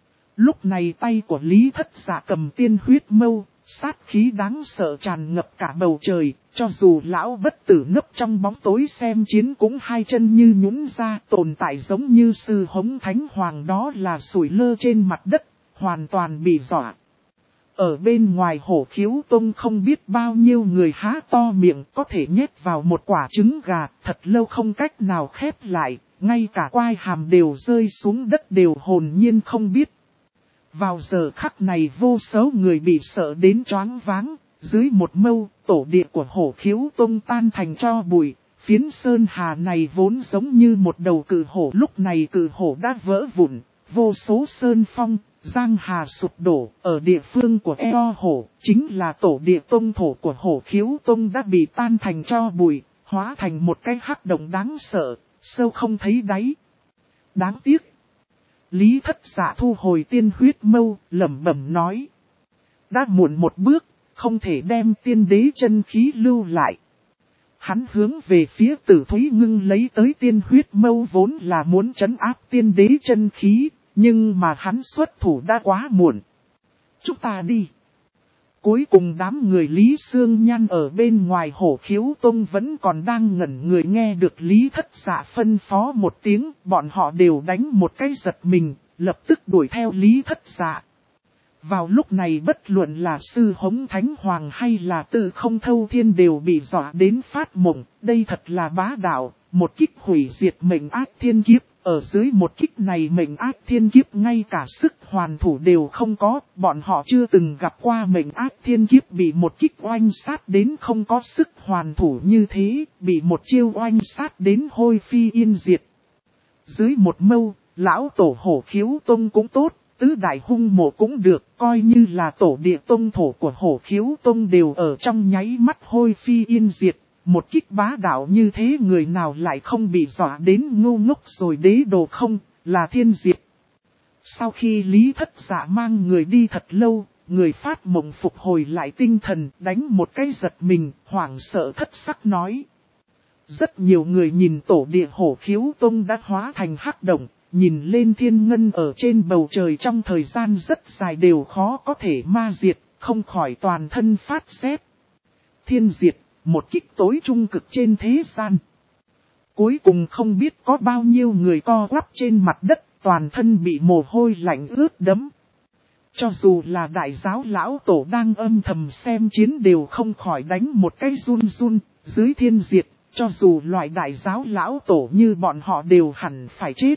Lúc này tay của Lý Thất Dạ cầm tiên huyết mâu, sát khí đáng sợ tràn ngập cả bầu trời, cho dù lão bất tử nấp trong bóng tối xem chiến cũng hai chân như nhũn ra, tồn tại giống như sư hống thánh hoàng, đó là sủi lơ trên mặt đất, hoàn toàn bị dọa. Ở bên ngoài Hổ Khiếu Tông không biết bao nhiêu người há to miệng có thể nhét vào một quả trứng gà, thật lâu không cách nào khép lại, ngay cả quai hàm đều rơi xuống đất đều hồn nhiên không biết. Vào giờ khắc này vô số người bị sợ đến choáng váng, dưới một mâu, tổ địa của Hổ Khiếu Tông tan thành tro bụi, phiến sơn hà này vốn giống như một đầu cự hổ, lúc này cự hổ đã vỡ vụn, vô số sơn phong, giang hà sụp đổ, ở địa phương của Eo Hổ, chính là tổ địa tông thổ của Hổ Khiếu Tông đã bị tan thành tro bụi, hóa thành một cái hắc động đáng sợ, sâu không thấy đáy. Đáng tiếc. Lý Thất Dạ thu hồi tiên huyết mâu, lẩm bẩm nói. Đã muộn một bước, không thể đem tiên đế chân khí lưu lại. Hắn hướng về phía Tử Thúy Ngưng lấy tới tiên huyết mâu vốn là muốn trấn áp tiên đế chân khí, nhưng mà hắn xuất thủ đã quá muộn. Chúng ta đi. Cuối cùng đám người Lý Sương Nhan ở bên ngoài Hổ Khiếu Tông vẫn còn đang ngẩn người, nghe được Lý Thất Dạ phân phó một tiếng, bọn họ đều đánh một cái giật mình, lập tức đuổi theo Lý Thất Dạ. Vào lúc này bất luận là sư hống thánh hoàng hay là Tư Không Thâu Thiên đều bị dọa đến phát mộng, đây thật là bá đạo, một kích hủy diệt mệnh ác thiên kiếp. Ở dưới một kích này mệnh ác thiên kiếp ngay cả sức hoàn thủ đều không có, bọn họ chưa từng gặp qua mệnh ác thiên kiếp bị một kích oanh sát đến không có sức hoàn thủ như thế, bị một chiêu oanh sát đến hôi phi yên diệt. Dưới một mâu, lão tổ Hổ Khiếu Tông cũng tốt, tứ đại hung mộ cũng được, coi như là tổ địa tông thổ của Hổ Khiếu Tông đều ở trong nháy mắt hôi phi yên diệt. Một kích bá đạo như thế người nào lại không bị dọa đến ngu ngốc rồi, đế đồ không, là thiên diệt. Sau khi Lý Thất Dạ mang người đi thật lâu, người phát mộng phục hồi lại tinh thần, đánh một cái giật mình, hoảng sợ thất sắc nói. Rất nhiều người nhìn tổ địa Hổ Khiếu Tông đã hóa thành hắc động, nhìn lên thiên ngân ở trên bầu trời trong thời gian rất dài đều khó có thể ma diệt, không khỏi toàn thân phát rét. Thiên diệt. Một kích tối trung cực trên thế gian. Cuối cùng không biết có bao nhiêu người co quắp trên mặt đất, toàn thân bị mồ hôi lạnh ướt đẫm. Cho dù là đại giáo lão tổ đang âm thầm xem chiến đều không khỏi đánh một cái run run, dưới thiên diệt, cho dù loại đại giáo lão tổ như bọn họ đều hẳn phải chết.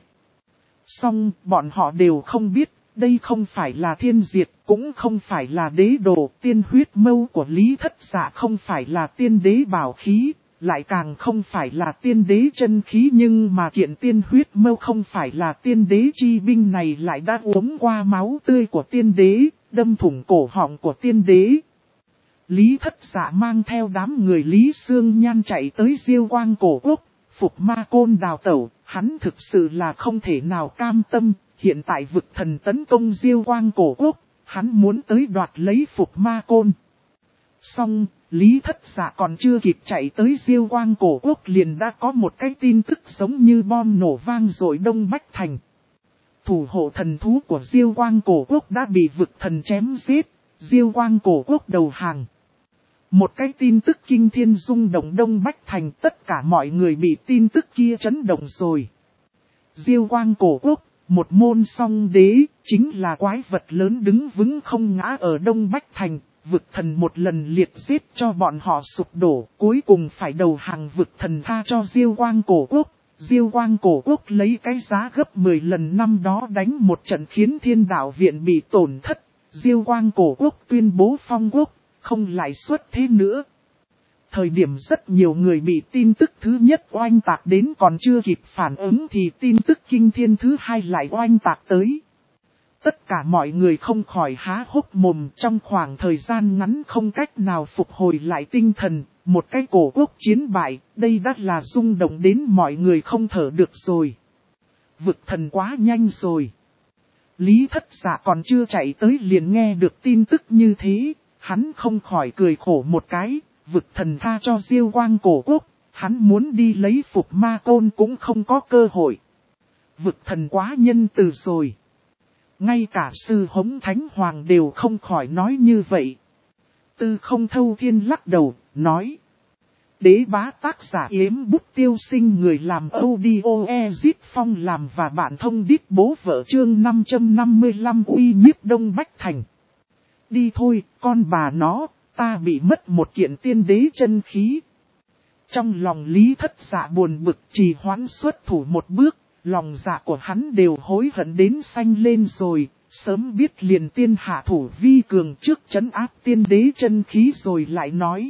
Song bọn họ đều không biết. Đây không phải là thiên diệt, cũng không phải là đế đồ, tiên huyết mâu của Lý Thất Dạ không phải là tiên đế bảo khí, lại càng không phải là tiên đế chân khí, nhưng mà kiện tiên huyết mâu không phải là tiên đế chi binh này lại đã uống qua máu tươi của tiên đế, đâm thủng cổ họng của tiên đế. Lý Thất Dạ mang theo đám người Lý Xương Nhan chạy tới Diêu Quang Cổ Quốc, Phục Ma Côn đào tẩu, hắn thực sự là không thể nào cam tâm, hiện tại vực thần tấn công Diêu Quang Cổ Quốc, hắn muốn tới đoạt lấy Phục Ma Côn. Xong, Lý Thất Dạ còn chưa kịp chạy tới Diêu Quang Cổ Quốc liền đã có một cái tin tức giống như bom nổ vang dội Đông Bách Thành. Thủ hộ thần thú của Diêu Quang Cổ Quốc đã bị vực thần chém giết, Diêu Quang Cổ Quốc đầu hàng. Một cái tin tức kinh thiên rung động Đông Bách Thành, tất cả mọi người bị tin tức kia chấn động rồi. Diêu Quang Cổ Quốc, một môn song đế, chính là quái vật lớn đứng vững không ngã ở Đông Bách Thành, vực thần một lần liệt giết cho bọn họ sụp đổ, cuối cùng phải đầu hàng vực thần tha cho Diêu Quang Cổ Quốc. Diêu Quang Cổ Quốc lấy cái giá gấp 10 lần năm đó đánh một trận khiến Thiên Đạo Viện bị tổn thất, Diêu Quang Cổ Quốc tuyên bố phong quốc, không lại xuất thế nữa. Thời điểm rất nhiều người bị tin tức thứ nhất oanh tạc đến còn chưa kịp phản ứng thì tin tức kinh thiên thứ hai lại oanh tạc tới. Tất cả mọi người không khỏi há hốc mồm, trong khoảng thời gian ngắn không cách nào phục hồi lại tinh thần, một cái cổ quốc chiến bại, đây đã là rung động đến mọi người không thở được rồi. Vực thần quá nhanh rồi. Lý Thất Dạ còn chưa chạy tới liền nghe được tin tức như thế, hắn không khỏi cười khổ một cái, vực thần tha cho Diêu Quang Cổ Quốc, hắn muốn đi lấy Phục Ma Côn cũng không có cơ hội. Vực thần quá nhân từ rồi. Ngay cả sư Hống Thánh Hoàng đều không khỏi nói như vậy. Tư Không Thâu Thiên lắc đầu, nói. Đế bá tác giả Yếm Bút Tiêu Sinh, người làm audio Ezit Phong làm và bạn thông đít bố vợ chương 555 uy nhiếp Đông Bách Thành. Đi thôi, con bà nó, ta bị mất một kiện tiên đế chân khí. Trong lòng Lý Thất Dạ buồn bực trì hoãn xuất thủ một bước, lòng dạ của hắn đều hối hận đến xanh lên rồi, sớm biết liền tiên hạ thủ vi cường trước trấn áp tiên đế chân khí rồi lại nói.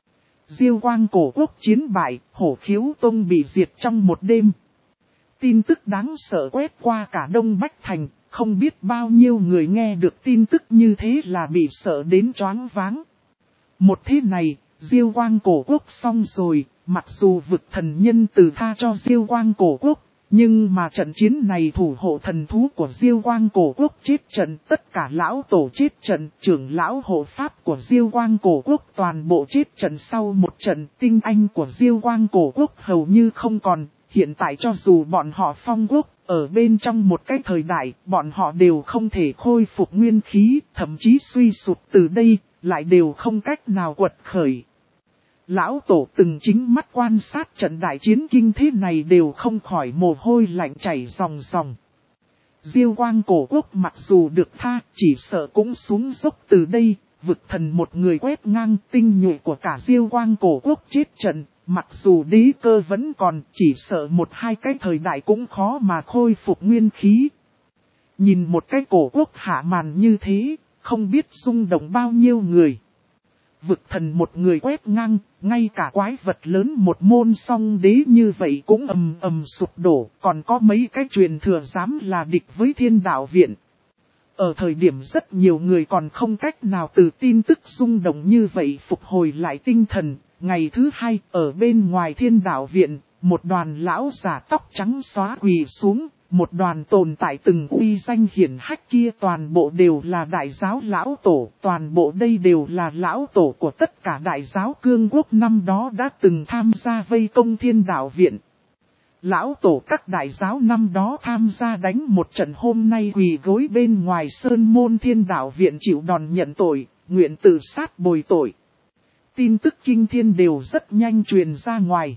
Diêu Quang Cổ Quốc chiến bại, Hổ Khiếu Tông bị diệt trong một đêm. Tin tức đáng sợ quét qua cả Đông Bách Thành, không biết bao nhiêu người nghe được tin tức như thế là bị sợ đến choáng váng. Một thế này, Diêu Quang Cổ Quốc xong rồi, mặc dù vực thần nhân từ tha cho Diêu Quang Cổ Quốc, nhưng mà trận chiến này thủ hộ thần thú của Diêu Quang Cổ Quốc chết trận, tất cả lão tổ chết trận, trưởng lão hộ pháp của Diêu Quang Cổ Quốc toàn bộ chết trận. Sau một trận, tinh anh của Diêu Quang Cổ Quốc hầu như không còn. Hiện tại cho dù bọn họ phong quốc, ở bên trong một cái thời đại, bọn họ đều không thể khôi phục nguyên khí, thậm chí suy sụp từ đây, lại đều không cách nào quật khởi. Lão tổ từng chính mắt quan sát trận đại chiến kinh thế này đều không khỏi mồ hôi lạnh chảy ròng ròng. Diêu Quang Cổ Quốc mặc dù được tha, chỉ sợ cũng xuống dốc từ đây, vực thần một người quét ngang tinh nhuệ của cả Diêu Quang Cổ Quốc chết trận. Mặc dù đế cơ vẫn còn, chỉ sợ một hai cái thời đại cũng khó mà khôi phục nguyên khí. Nhìn một cái cổ quốc hạ màn như thế, không biết rung động bao nhiêu người. Vực thần một người quét ngang, ngay cả quái vật lớn một môn song đế như vậy cũng ầm ầm sụp đổ, còn có mấy cái truyền thừa dám là địch với Thiên Đạo Viện. Ở thời điểm rất nhiều người còn không cách nào từ tin tức rung động như vậy phục hồi lại tinh thần. Ngày thứ hai, ở bên ngoài Thiên Đạo Viện, một đoàn lão giả tóc trắng xóa quỳ xuống, một đoàn tồn tại từng uy danh hiển hách kia toàn bộ đều là đại giáo lão tổ, toàn bộ đây đều là lão tổ của tất cả đại giáo cương quốc năm đó đã từng tham gia vây công Thiên Đạo Viện. Lão tổ các đại giáo năm đó tham gia đánh một trận hôm nay quỳ gối bên ngoài sơn môn Thiên Đạo Viện chịu đòn nhận tội, nguyện tự sát bồi tội. Tin tức kinh thiên đều rất nhanh truyền ra ngoài.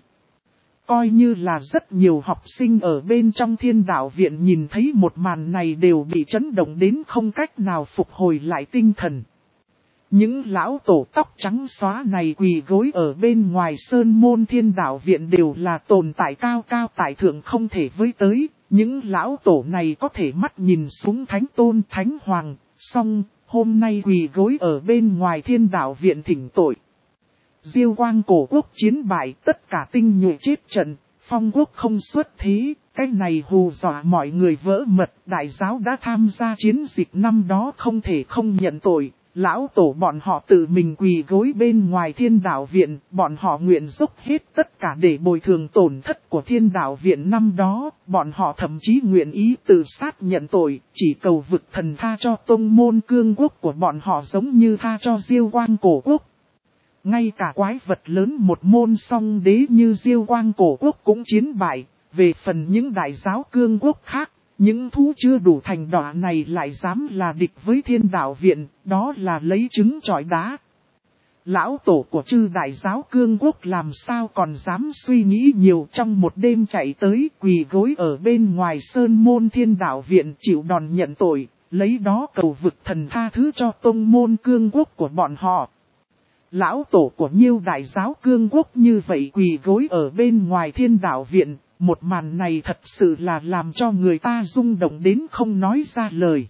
Coi như là rất nhiều học sinh ở bên trong Thiên Đạo Viện nhìn thấy một màn này đều bị chấn động đến không cách nào phục hồi lại tinh thần. Những lão tổ tóc trắng xóa này quỳ gối ở bên ngoài sơn môn Thiên Đạo Viện đều là tồn tại cao cao tại thượng không thể với tới. Những lão tổ này có thể mắt nhìn xuống Thánh Tôn Thánh Hoàng, song hôm nay quỳ gối ở bên ngoài Thiên Đạo Viện thỉnh tội. Diêu Quang Cổ Quốc chiến bại, tất cả tinh nhuệ chết trận, Phong Quốc không xuất thế, cái này hù dọa mọi người vỡ mật. Đại giáo đã tham gia chiến dịch năm đó không thể không nhận tội, lão tổ bọn họ tự mình quỳ gối bên ngoài Thiên Đạo Viện, bọn họ nguyện dốc hết tất cả để bồi thường tổn thất của Thiên Đạo Viện năm đó, bọn họ thậm chí nguyện ý tự sát nhận tội, chỉ cầu vực thần tha cho tông môn cương quốc của bọn họ giống như tha cho Diêu Quang Cổ Quốc. Ngay cả quái vật lớn một môn song đế như Diêu Quang Cổ Quốc cũng chiến bại, về phần những đại giáo cương quốc khác, những thú chưa đủ thành đọa này lại dám là địch với Thiên Đạo Viện, đó là lấy trứng trọi đá. Lão tổ của chư đại giáo cương quốc làm sao còn dám suy nghĩ nhiều, trong một đêm chạy tới quỳ gối ở bên ngoài sơn môn Thiên Đạo Viện chịu đòn nhận tội, lấy đó cầu vực thần tha thứ cho tông môn cương quốc của bọn họ. Lão tổ của Nhiêu đại giáo cương quốc như vậy quỳ gối ở bên ngoài Thiên Đạo Viện, một màn này thật sự là làm cho người ta rung động đến không nói ra lời.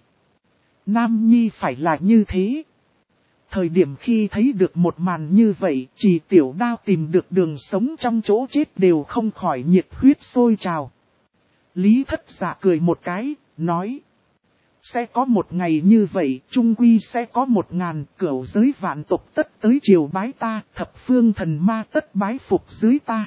Nam Nhi phải là như thế. Thời điểm khi thấy được một màn như vậy, chỉ tiểu đao tìm được đường sống trong chỗ chết đều không khỏi nhiệt huyết sôi trào. Lý Thất Dạ cười một cái, nói. Sẽ có một ngày như vậy, trung quy sẽ có 1000 cửu giới vạn tộc tất tới triều bái ta, thập phương thần ma tất bái phục dưới ta.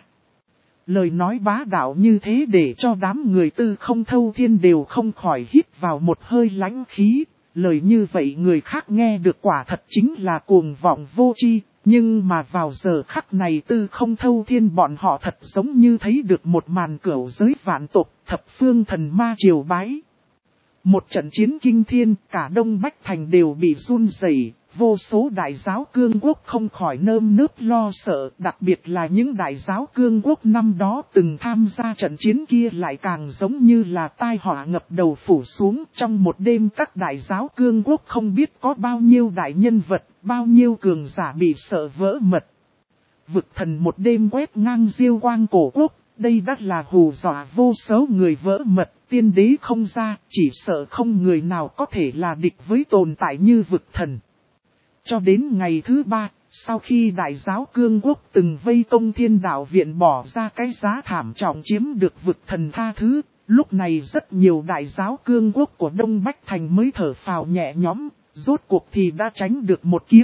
Lời nói bá đạo như thế để cho đám người Tư Không Thâu Thiên đều không khỏi hít vào một hơi lãnh khí. Lời như vậy người khác nghe được quả thật chính là cuồng vọng vô tri, nhưng mà vào giờ khắc này Tư Không Thâu Thiên bọn họ thật giống như thấy được một màn cửu giới vạn tộc, thập phương thần ma triều bái. Một trận chiến kinh thiên, cả Đông Bách Thành đều bị run rẩy, vô số đại giáo cương quốc không khỏi nơm nớp lo sợ, đặc biệt là những đại giáo cương quốc năm đó từng tham gia trận chiến kia lại càng giống như là tai họa ngập đầu phủ xuống. Trong một đêm các đại giáo cương quốc không biết có bao nhiêu đại nhân vật, bao nhiêu cường giả bị sợ vỡ mật. Vực thần một đêm quét ngang Diêu Quang Cổ Quốc, đây đã là hù dọa vô số người vỡ mật. Tiên đế không ra, chỉ sợ không người nào có thể là địch với tồn tại như vực thần. Cho đến ngày thứ 3, sau khi đại giáo cương quốc từng vây công Thiên Đạo Viện bỏ ra cái giá thảm trọng chiếm được vực thần tha thứ, lúc này rất nhiều đại giáo cương quốc của Đông Bách Thành mới thở phào nhẹ nhõm, rốt cuộc thì đã tránh được một kiếp.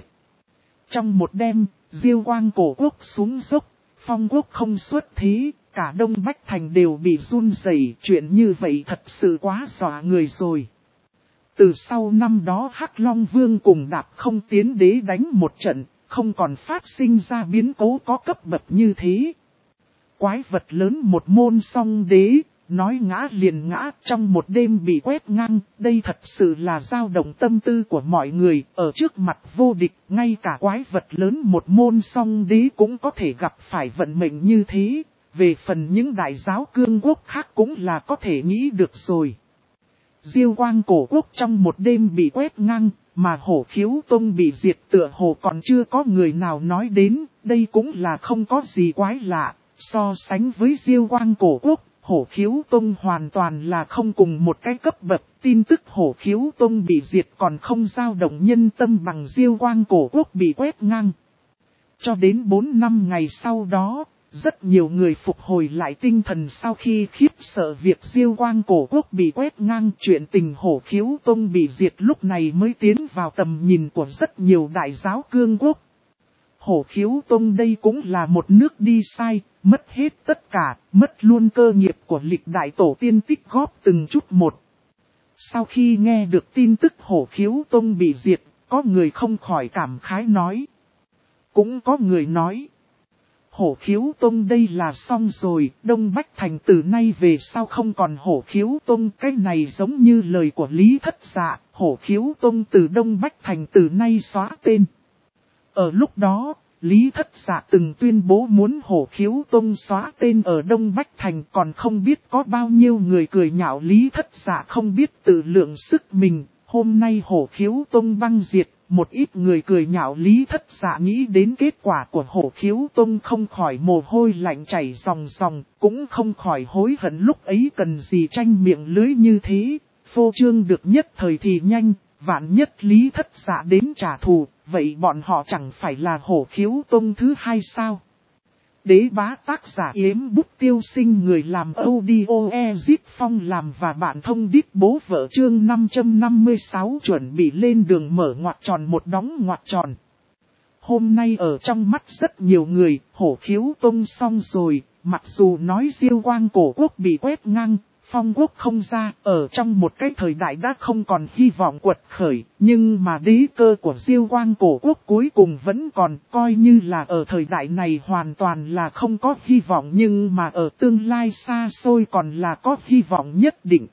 Trong một đêm, Diêu Quang Cổ Quốc xuống dốc, Phong Quốc không xuất thế. Cả Đông Bách Thành đều bị run rẩy, chuyện như vậy thật sự quá dọa người rồi. Từ sau năm đó Hắc Long Vương cùng Đạp Không Tiến Đế đánh một trận, không còn phát sinh ra biến cố có cấp bậc như thế. Quái vật lớn một môn song đế, nói ngã liền ngã trong một đêm bị quét ngang, đây thật sự là dao động tâm tư của mọi người, ở trước mặt vô địch, ngay cả quái vật lớn một môn song đế cũng có thể gặp phải vận mệnh như thế. Về phần những đại giáo cương quốc khác cũng là có thể nghĩ được rồi. Diêu Quang Cổ Quốc trong một đêm bị quét ngang, mà Hổ Khiếu Tông bị diệt tựa hồ còn chưa có người nào nói đến, đây cũng là không có gì quái lạ. So sánh với Diêu Quang Cổ Quốc, Hổ Khiếu Tông hoàn toàn là không cùng một cái cấp bậc. Tin tức Hổ Khiếu Tông bị diệt còn không dao động nhân tâm bằng Diêu Quang Cổ Quốc bị quét ngang. Cho đến 4 năm ngày sau đó, rất nhiều người phục hồi lại tinh thần sau khi khiếp sợ việc Diêu Quang Cổ Quốc bị quét ngang, chuyện tình Hổ Khiếu Tông bị diệt lúc này mới tiến vào tầm nhìn của rất nhiều đại giáo cương quốc. Hổ Khiếu Tông đây cũng là một nước đi sai, mất hết tất cả, mất luôn cơ nghiệp của lịch đại tổ tiên tích góp từng chút một. Sau khi nghe được tin tức Hổ Khiếu Tông bị diệt, có người không khỏi cảm khái nói. Cũng có người nói. Hổ Khiếu Tông đây là xong rồi, Đông Bách Thành từ nay về sau không còn Hổ Khiếu Tông, cái này giống như lời của Lý Thất Dạ, Hổ Khiếu Tông từ Đông Bách Thành từ nay xóa tên. Ở lúc đó, Lý Thất Dạ từng tuyên bố muốn Hổ Khiếu Tông xóa tên ở Đông Bách Thành, còn không biết có bao nhiêu người cười nhạo Lý Thất Dạ không biết tự lượng sức mình, hôm nay Hổ Khiếu Tông băng diệt. Một ít người cười nhạo Lý Thất Dạ nghĩ đến kết quả của Hổ Khiếu Tông không khỏi mồ hôi lạnh chảy ròng ròng, cũng không khỏi hối hận lúc ấy cần gì tranh miệng lưới như thế, phô trương được nhất thời thì nhanh, vạn nhất Lý Thất Dạ đến trả thù, vậy bọn họ chẳng phải là Hổ Khiếu Tông thứ hai sao? Đế bá tác giả Yếm Bút Tiêu Sinh, người làm audio Ezit Phong làm và bạn thông đít bố vợ chương 556 chuẩn bị lên đường mở ngoặc tròn một đóng ngoặc tròn. Hôm nay ở trong mắt rất nhiều người, Hổ Khiếu Tông xong rồi, mặc dù nói Diêu Quang Cổ Quốc bị quét ngang, phong quốc không ra, ở trong một cái thời đại đã không còn hy vọng quật khởi, nhưng mà đế cơ của Diêu Quang Cổ Quốc cuối cùng vẫn còn, coi như là ở thời đại này hoàn toàn là không có hy vọng, nhưng mà ở tương lai xa xôi còn là có hy vọng nhất định.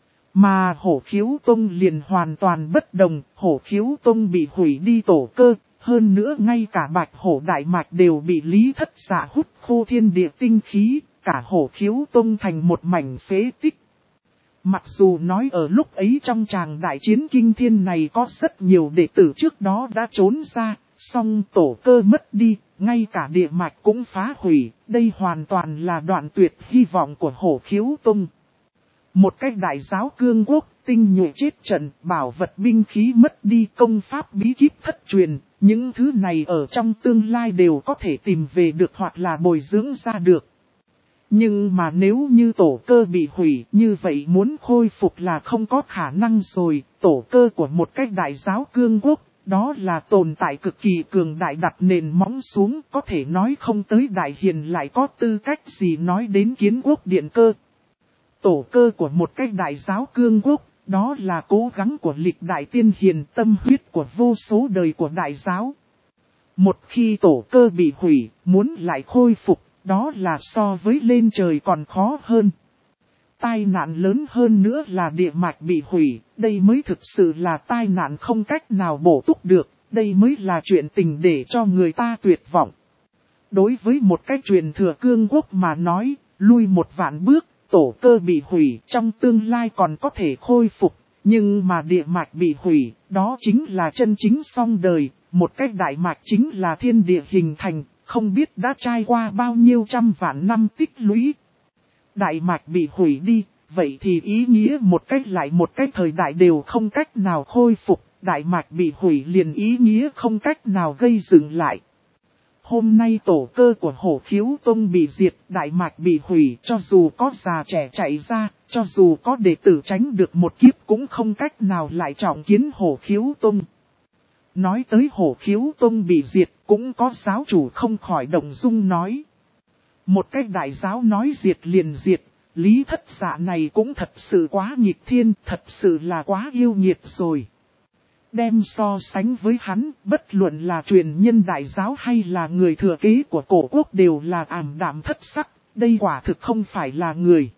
Mà Hổ Khiếu Tông liền hoàn toàn bất đồng, Hổ Khiếu Tông bị hủy đi tổ cơ, hơn nữa ngay cả Bạch Hổ Đại Mạch đều bị Lý Thất Dạ hút khô thiên địa tinh khí. Cả Hổ Khiếu Tông thành một mảnh phế tích. Mặc dù nói ở lúc ấy trong tràng đại chiến kinh thiên này có rất nhiều đệ tử trước đó đã trốn ra, song tổ cơ mất đi, ngay cả địa mạch cũng phá hủy, đây hoàn toàn là đoạn tuyệt hy vọng của Hổ Khiếu Tông. Một cách đại giáo cương quốc, tinh nhuệ chết trận, bảo vật binh khí mất đi, công pháp bí kíp thất truyền, những thứ này ở trong tương lai đều có thể tìm về được hoặc là bồi dưỡng ra được. Nhưng mà nếu như tổ cơ bị hủy, như vậy muốn khôi phục là không có khả năng rồi. Tổ cơ của một cách đại giáo cương quốc, đó là tồn tại cực kỳ cường đại, đặt nền móng xuống, có thể nói không tới đại hiền lại có tư cách gì nói đến kiến quốc điện cơ. Tổ cơ của một cách đại giáo cương quốc, đó là cố gắng của lịch đại tiên hiền, tâm huyết của vô số đời của đại giáo. Một khi tổ cơ bị hủy, muốn lại khôi phục, đó là so với lên trời còn khó hơn. Tai nạn lớn hơn nữa là địa mạch bị hủy, đây mới thực sự là tai nạn không cách nào bổ túc được, đây mới là chuyện tình để cho người ta tuyệt vọng. Đối với một cách truyền thừa cương quốc mà nói, lui một vạn bước, tổ cơ bị hủy, trong tương lai còn có thể khôi phục, nhưng mà địa mạch bị hủy, đó chính là chân chính xong đời, một cách đại mạch chính là thiên địa hình thành. Không biết đã trải qua bao nhiêu trăm vạn năm tích lũy. Đại mạch bị hủy đi, vậy thì ý nghĩa một cách lại một cách thời đại đều không cách nào khôi phục. Đại mạch bị hủy liền ý nghĩa không cách nào gây dựng lại. Hôm nay tổ cơ của Hổ Khiếu Tông bị diệt, đại mạch bị hủy, cho dù có già trẻ chạy ra, cho dù có đệ tử tránh được một kiếp cũng không cách nào lại trọng kiến Hổ Khiếu Tông. Nói tới Hổ Khiếu Tông bị diệt, cũng có giáo chủ không khỏi động dung nói. Một cách đại giáo nói diệt liền diệt, Lý Thất Dạ này cũng thật sự quá nghịch thiên, thật sự là quá yêu nghiệt rồi. Đem so sánh với hắn, bất luận là truyền nhân đại giáo hay là người thừa kế của cổ quốc đều là ảm đạm thất sắc, đây quả thực không phải là người.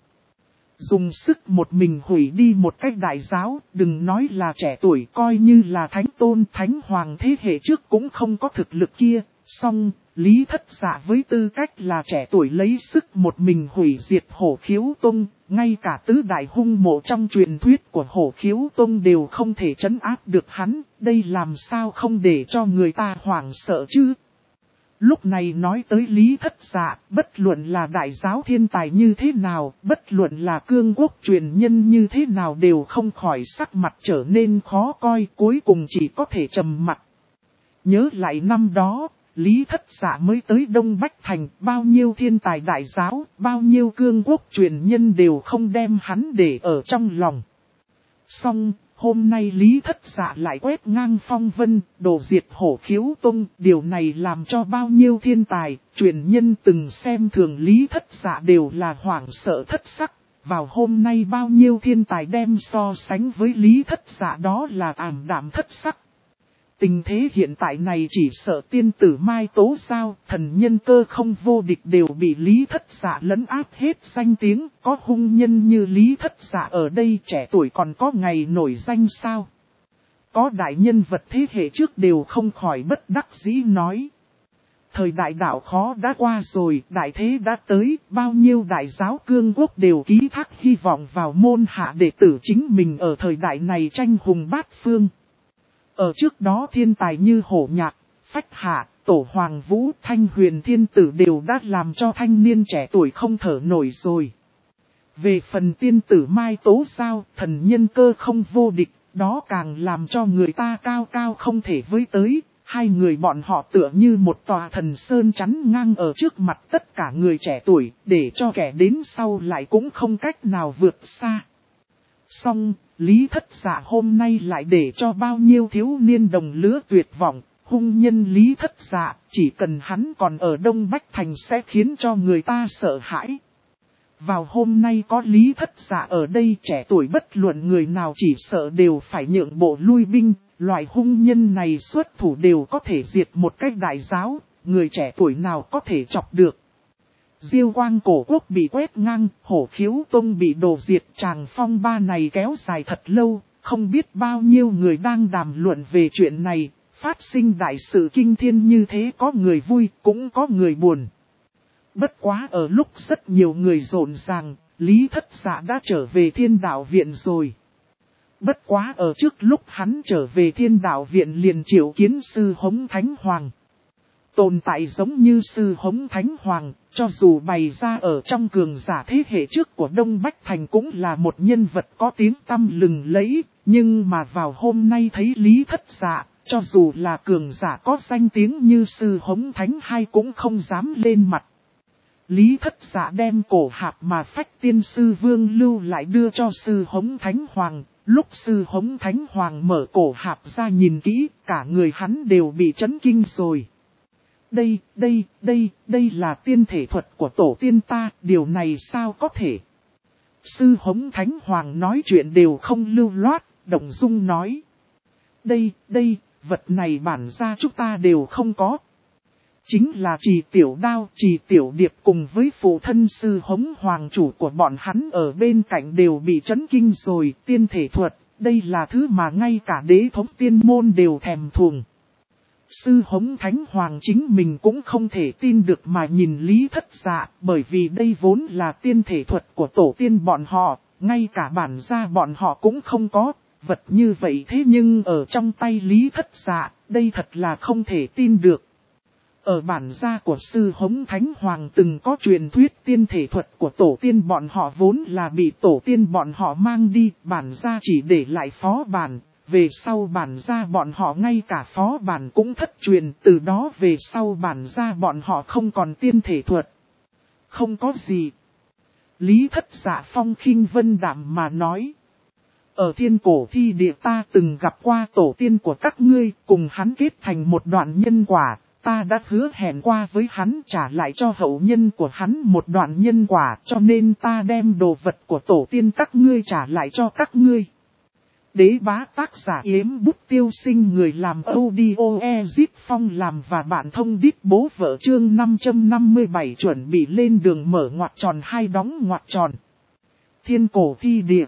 Dùng sức một mình hủy đi một cách đại giáo, đừng nói là trẻ tuổi, coi như là thánh tôn thánh hoàng thế hệ trước cũng không có thực lực kia. Song, Lý Thất Dạ với tư cách là trẻ tuổi lấy sức một mình hủy diệt Hổ Khiếu Tông, ngay cả tứ đại hung mộ trong truyền thuyết của Hổ Khiếu Tông đều không thể trấn áp được hắn, đây làm sao không để cho người ta hoảng sợ chứ? Lúc này nói tới Lý Thất Dạ, bất luận là đại giáo thiên tài như thế nào, bất luận là cương quốc truyền nhân như thế nào đều không khỏi sắc mặt trở nên khó coi, cuối cùng chỉ có thể trầm mặc. Nhớ lại năm đó, Lý Thất Dạ mới tới Đông Bách Thành, bao nhiêu thiên tài đại giáo, bao nhiêu cương quốc truyền nhân đều không đem hắn để ở trong lòng. Song, hôm nay Lý Thất Dạ lại quét ngang phong vân, đổ diệt Hổ Khiếu Tông, điều này làm cho bao nhiêu thiên tài, truyền nhân từng xem thường Lý Thất Dạ đều là hoảng sợ thất sắc. Vào hôm nay bao nhiêu thiên tài đem so sánh với Lý Thất Dạ đó là ảm đạm thất sắc. Tình thế hiện tại này chỉ sợ tiên tử Mai Tố Sao, thần nhân cơ không vô địch đều bị Lý Thất Dạ lấn áp hết danh tiếng, có hung nhân như Lý Thất Dạ ở đây trẻ tuổi còn có ngày nổi danh sao. Có đại nhân vật thế hệ trước đều không khỏi bất đắc dĩ nói. Thời đại đạo khó đã qua rồi, đại thế đã tới, bao nhiêu đại giáo cương quốc đều ký thác hy vọng vào môn hạ đệ tử chính mình ở thời đại này tranh hùng bát phương. Ở trước đó thiên tài như Hổ Nhạc, Phách Hạ, Tổ Hoàng Vũ, Thanh Huyền Thiên Tử đều đã làm cho thanh niên trẻ tuổi không thở nổi rồi. Về phần tiên tử Mai Tố Sao, thần nhân cơ không vô địch, đó càng làm cho người ta cao cao không thể với tới. Hai người bọn họ tựa như một tòa thần sơn chắn ngang ở trước mặt tất cả người trẻ tuổi, để cho kẻ đến sau lại cũng không cách nào vượt xa. Song, Lý Thất Dạ hôm nay lại để cho bao nhiêu thiếu niên đồng lứa tuyệt vọng, hung nhân Lý Thất Dạ, chỉ cần hắn còn ở Đông Bách Thành sẽ khiến cho người ta sợ hãi. Vào hôm nay có Lý Thất Dạ ở đây, trẻ tuổi bất luận người nào chỉ sợ đều phải nhượng bộ lui binh, loại hung nhân này xuất thủ đều có thể diệt một cách đại giáo, người trẻ tuổi nào có thể chọc được. Diêu quang cổ quốc bị quét ngang, Hổ Khiếu Tông bị đổ diệt, tràng phong ba này kéo dài thật lâu, không biết bao nhiêu người đang đàm luận về chuyện này, phát sinh đại sự kinh thiên như thế, có người vui cũng có người buồn. Bất quá ở lúc rất nhiều người rộn ràng, Lý Thất Dạ đã trở về Thiên Đạo Viện rồi. Bất quá ở trước lúc hắn trở về Thiên Đạo Viện liền triệu kiến Sư Hống Thánh Hoàng. Tồn tại giống như Sư Hống Thánh Hoàng, cho dù bày ra ở trong cường giả thế hệ trước của Đông Bách Thành cũng là một nhân vật có tiếng tăm lừng lẫy, nhưng mà vào hôm nay thấy Lý Thất Dạ, cho dù là cường giả có danh tiếng như Sư Hống Thánh Hai cũng không dám lên mặt. Lý Thất Dạ đem cổ hạp mà Phách Tiên Sư Vương lưu lại đưa cho Sư Hống Thánh Hoàng. Lúc Sư Hống Thánh Hoàng mở cổ hạp ra nhìn kỹ, cả người hắn đều bị chấn kinh rồi. Đây là tiên thể thuật của tổ tiên ta, điều này sao có thể? Sư Hống Thánh Hoàng nói chuyện đều không lưu loát, động dung nói. Đây, vật này bản ra chúng ta đều không có. Chính là Trì Tiểu Đao, Trì Tiểu Điệp cùng với phụ thân Sư Hống Hoàng chủ của bọn hắn ở bên cạnh đều bị chấn kinh rồi. Tiên thể thuật, đây là thứ mà ngay cả đế thống tiên môn đều thèm thuồng. Sư Hống Thánh Hoàng chính mình cũng không thể tin được mà nhìn Lý Thất Dạ, bởi vì đây vốn là tiên thể thuật của tổ tiên bọn họ, ngay cả bản gia bọn họ cũng không có. Vật như vậy thế nhưng ở trong tay Lý Thất Dạ, đây thật là không thể tin được. Ở bản gia của Sư Hống Thánh Hoàng từng có truyền thuyết tiên thể thuật của tổ tiên bọn họ vốn là bị tổ tiên bọn họ mang đi, bản gia chỉ để lại phó bản, về sau bản gia bọn họ ngay cả phó bản cũng thất truyền, từ đó về sau bản gia bọn họ không còn tiên thể thuật. Không có gì. Lý Thất Dạ phong khinh vân đạm mà nói. Ở thiên cổ thi địa ta từng gặp qua tổ tiên của các ngươi, cùng hắn kết thành một đoạn nhân quả. Ta đã hứa hẹn qua với hắn trả lại cho hậu nhân của hắn một đoạn nhân quả, cho nên ta đem đồ vật của tổ tiên các ngươi trả lại cho các ngươi. Đế bá tác giả Yếm Bút Tiêu Sinh, người làm audio Ezit Phong làm và bạn thông đít bố vợ chương 557 chuẩn bị lên đường mở ngoặc tròn hai đóng ngoặc tròn. Thiên cổ thi địa.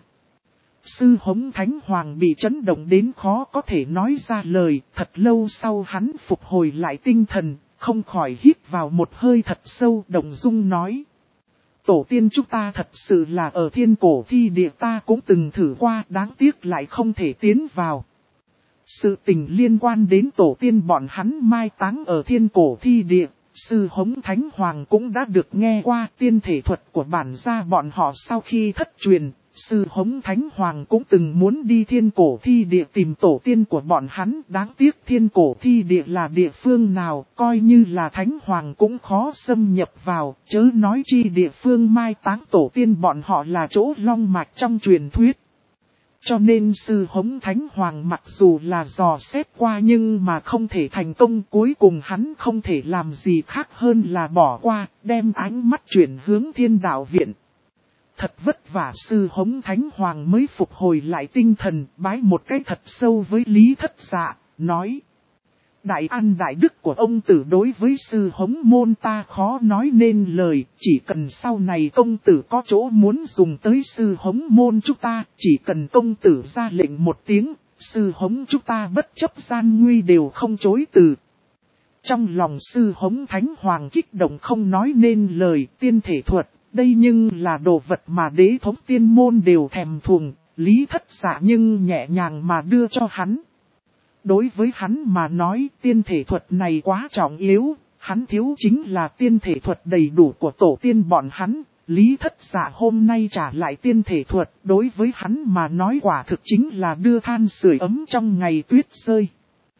Sư Hống Thánh Hoàng bị chấn động đến khó có thể nói ra lời, thật lâu sau hắn phục hồi lại tinh thần, không khỏi hít vào một hơi thật sâu, động dung nói. Tổ tiên chúng ta thật sự là ở thiên cổ thi địa, ta cũng từng thử qua, đáng tiếc lại không thể tiến vào. Sự tình liên quan đến tổ tiên bọn hắn mai táng ở thiên cổ thi địa, Sư Hống Thánh Hoàng cũng đã được nghe qua. Tiên thể thuật của bản gia bọn họ sau khi thất truyền, Sư Hống Thánh Hoàng cũng từng muốn đi thiên cổ thi địa tìm tổ tiên của bọn hắn. Đáng tiếc thiên cổ thi địa là địa phương nào, coi như là Thánh Hoàng cũng khó xâm nhập vào, chớ nói chi địa phương mai táng tổ tiên bọn họ là chỗ long mạch trong truyền thuyết. Cho nên Sư Hống Thánh Hoàng mặc dù là dò xét qua nhưng mà không thể thành công, cuối cùng hắn không thể làm gì khác hơn là bỏ qua, đem ánh mắt chuyển hướng Thiên Đạo Viện. Thật vất vả Sư Hống Thánh Hoàng mới phục hồi lại tinh thần, bái một cái thật sâu với Lý Thất Dạ, nói. Đại an đại đức của ông tử đối với Sư Hống môn ta khó nói nên lời, chỉ cần sau này công tử có chỗ muốn dùng tới Sư Hống môn chúng ta, chỉ cần công tử ra lệnh một tiếng, Sư Hống chúng ta bất chấp gian nguy đều không chối từ. Trong lòng Sư Hống Thánh Hoàng kích động không nói nên lời. Tiên thể thuật, đây nhưng là đồ vật mà đế thống tiên môn đều thèm thuồng, Lý Thất Dạ nhưng nhẹ nhàng mà đưa cho hắn. Đối với hắn mà nói tiên thể thuật này quá trọng yếu, hắn thiếu chính là tiên thể thuật đầy đủ của tổ tiên bọn hắn. Lý Thất Dạ hôm nay trả lại tiên thể thuật, đối với hắn mà nói quả thực chính là đưa than sưởi ấm trong ngày tuyết rơi.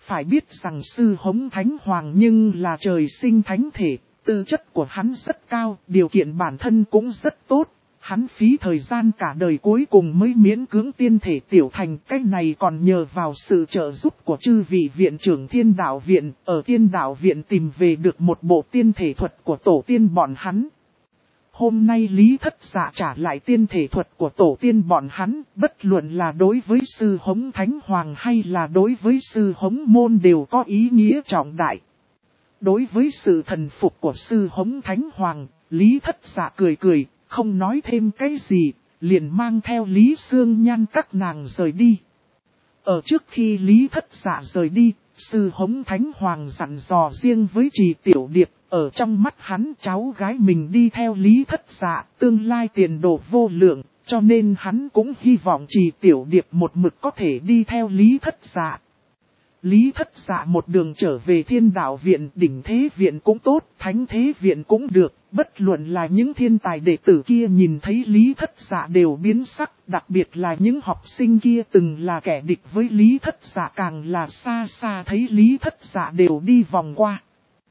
Phải biết rằng sư Hống Thánh Hoàng nhưng là trời sinh thánh thể, tư chất của hắn rất cao, điều kiện bản thân cũng rất tốt. Hắn phí thời gian cả đời cuối cùng mới miễn cưỡng tiên thể tiểu thành, cái này còn nhờ vào sự trợ giúp của chư vị viện trưởng Thiên Đạo Viện, ở Thiên Đạo Viện tìm về được một bộ tiên thể thuật của tổ tiên bọn hắn. Hôm nay Lý Thất Dạ trả lại tiên thể thuật của tổ tiên bọn hắn, bất luận là đối với sư Hống Thánh Hoàng hay là đối với sư Hống Môn đều có ý nghĩa trọng đại. Đối với sự thần phục của sư Hống Thánh Hoàng, Lý Thất Dạ cười cười, không nói thêm cái gì, liền mang theo Lý Sương Nhan các nàng rời đi. Ở trước khi Lý Thất Dạ rời đi, sư Hống Thánh Hoàng dặn dò riêng với Trì Tiểu Điệp, ở trong mắt hắn cháu gái mình đi theo Lý Thất Dạ, tương lai tiền đồ vô lượng, cho nên hắn cũng hy vọng Trì Tiểu Điệp một mực có thể đi theo Lý Thất Dạ. Lý Thất Dạ một đường trở về Thiên Đạo Viện, Đỉnh Thế Viện cũng tốt, Thánh Thế Viện cũng được, bất luận là những thiên tài đệ tử kia nhìn thấy Lý Thất Dạ đều biến sắc, đặc biệt là những học sinh kia từng là kẻ địch với Lý Thất Dạ càng là xa xa thấy Lý Thất Dạ đều đi vòng qua.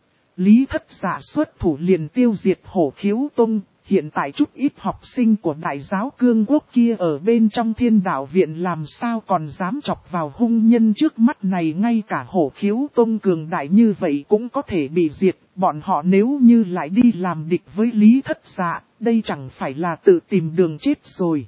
Lý Thất Dạ xuất thủ liền tiêu diệt Hổ Khiếu Tông. Hiện tại chút ít học sinh của Đại giáo Cương Quốc kia ở bên trong Thiên Đạo Viện làm sao còn dám chọc vào hung nhân trước mắt này, ngay cả Hổ Khiếu Tông cường đại như vậy cũng có thể bị diệt, bọn họ nếu như lại đi làm địch với Lý Thất Dạ, đây chẳng phải là tự tìm đường chết rồi.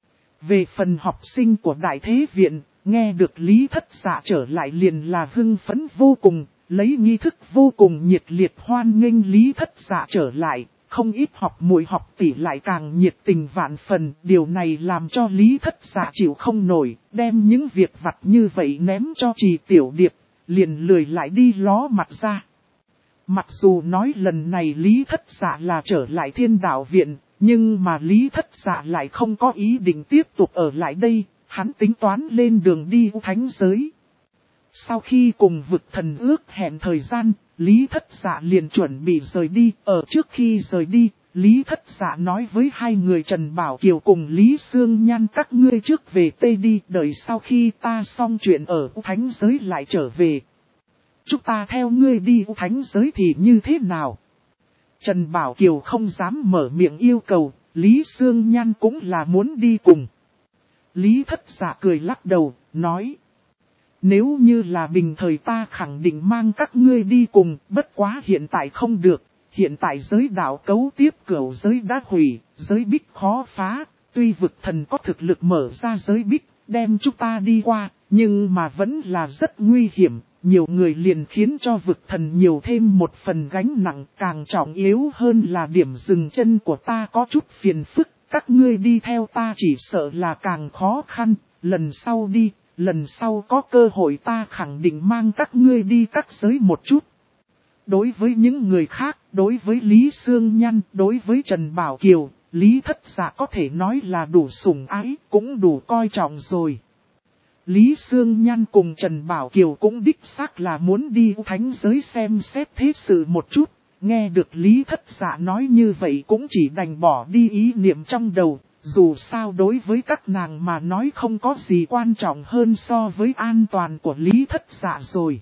Về phần học sinh của Đại Thế Viện, nghe được Lý Thất Dạ trở lại liền là hưng phấn vô cùng, lấy nghi thức vô cùng nhiệt liệt hoan nghênh Lý Thất Dạ trở lại. Không ít học muội học tỷ lại càng nhiệt tình vạn phần, điều này làm cho Lý Thất Dạ chịu không nổi, đem những việc vặt như vậy ném cho Trì Tiểu Điệp, liền lười lại đi ló mặt ra. Mặc dù nói lần này Lý Thất Dạ là trở lại Thiên Đạo Viện, nhưng mà Lý Thất Dạ lại không có ý định tiếp tục ở lại đây, hắn tính toán lên đường đi thánh giới. Sau khi cùng vực thần ước hẹn thời gian, Lý Thất Dạ liền chuẩn bị rời đi. Ở trước khi rời đi, Lý Thất Dạ nói với hai người Trần Bảo Kiều cùng Lý Sương Nhan các ngươi trước về Tây đi, đợi sau khi ta xong chuyện ở thánh giới lại trở về. Chúng ta theo ngươi đi thánh giới thì như thế nào? Trần Bảo Kiều không dám mở miệng yêu cầu, Lý Sương Nhan cũng là muốn đi cùng. Lý Thất Dạ cười lắc đầu, nói. Nếu như là bình thời ta khẳng định mang các ngươi đi cùng, bất quá hiện tại không được. Hiện tại giới đạo cấu tiếp cửu giới đã hủy, giới bích khó phá. Tuy vực thần có thực lực mở ra giới bích, đem chúng ta đi qua, nhưng mà vẫn là rất nguy hiểm. Nhiều người liền khiến cho vực thần nhiều thêm một phần gánh nặng, càng trọng yếu hơn là điểm dừng chân của ta có chút phiền phức. Các ngươi đi theo ta chỉ sợ là càng khó khăn, lần sau đi. Lần sau có cơ hội ta khẳng định mang các ngươi đi các giới một chút. Đối với những người khác, đối với Lý Sương Nhan, đối với Trần Bảo Kiều, Lý Thất Dạ có thể nói là đủ sủng ái, cũng đủ coi trọng rồi. Lý Sương Nhan cùng Trần Bảo Kiều cũng đích xác là muốn đi thánh giới xem xét thế sự một chút. Nghe được Lý Thất Dạ nói như vậy cũng chỉ đành bỏ đi ý niệm trong đầu. Dù sao đối với các nàng mà nói không có gì quan trọng hơn so với an toàn của Lý Thất Dạ rồi.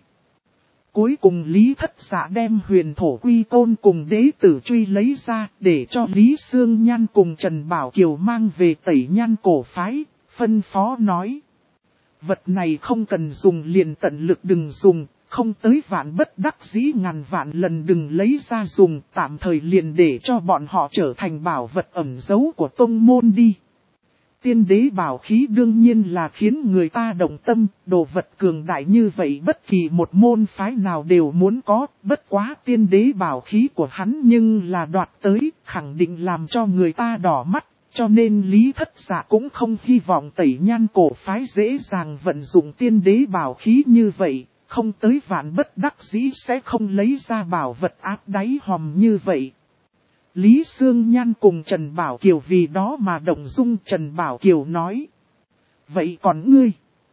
Cuối cùng Lý Thất Dạ đem Huyền Thổ Quy Tôn cùng Đế Tử Truy lấy ra để cho Lý Sương Nhan cùng Trần Bảo Kiều mang về Tẩy Nhan cổ phái, phân phó nói. Vật này không cần dùng liền tận lực đừng dùng, không tới vạn bất đắc dĩ ngàn vạn lần đừng lấy ra dùng, tạm thời liền để cho bọn họ trở thành bảo vật ẩn giấu của tông môn đi. Tiên đế bảo khí đương nhiên là khiến người ta động tâm, đồ vật cường đại như vậy bất kỳ một môn phái nào đều muốn có, bất quá tiên đế bảo khí của hắn nhưng là đoạt tới, khẳng định làm cho người ta đỏ mắt, cho nên Lý Thất Dạ cũng không hy vọng Tẩy Nhan cổ phái dễ dàng vận dụng tiên đế bảo khí như vậy. Không tới vạn bất đắc dĩ sẽ không lấy ra bảo vật áp đáy hòm như vậy. Lý Sương Nhan cùng Trần Bảo Kiều vì đó mà động dung. Trần Bảo Kiều nói. Vậy còn ngươi?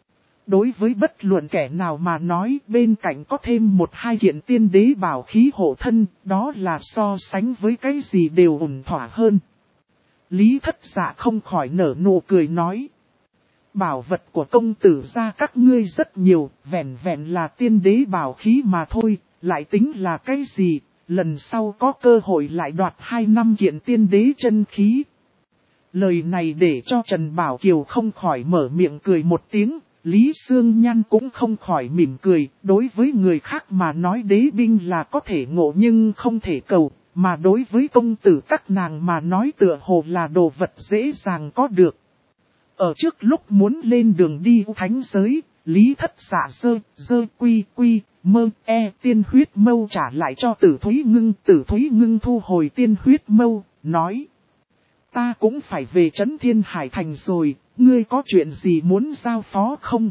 Đối với bất luận kẻ nào mà nói bên cạnh có thêm một hai kiện tiên đế bảo khí hộ thân, đó là so sánh với cái gì đều ổn thỏa hơn. Lý Thất Dạ không khỏi nở nụ cười nói. Bảo vật của công tử gia các ngươi rất nhiều, vẹn vẹn là tiên đế bảo khí mà thôi, lại tính là cái gì, lần sau có cơ hội lại đoạt 2 năm kiện tiên đế chân khí. Lời này để cho Trần Bảo Kiều không khỏi mở miệng cười một tiếng, Lý Sương Nhan cũng không khỏi mỉm cười, đối với người khác mà nói đế binh là có thể ngộ nhưng không thể cầu, mà đối với công tử các nàng mà nói tựa hồ là đồ vật dễ dàng có được. Ở trước lúc muốn lên đường đi thánh giới, Lý Thất Dạ dơ quy mơ tiên huyết mâu trả lại cho Tử Thúy Ngưng thu hồi tiên huyết mâu, nói. Ta cũng phải về Trấn Thiên Hải Thành rồi, ngươi có chuyện gì muốn giao phó không?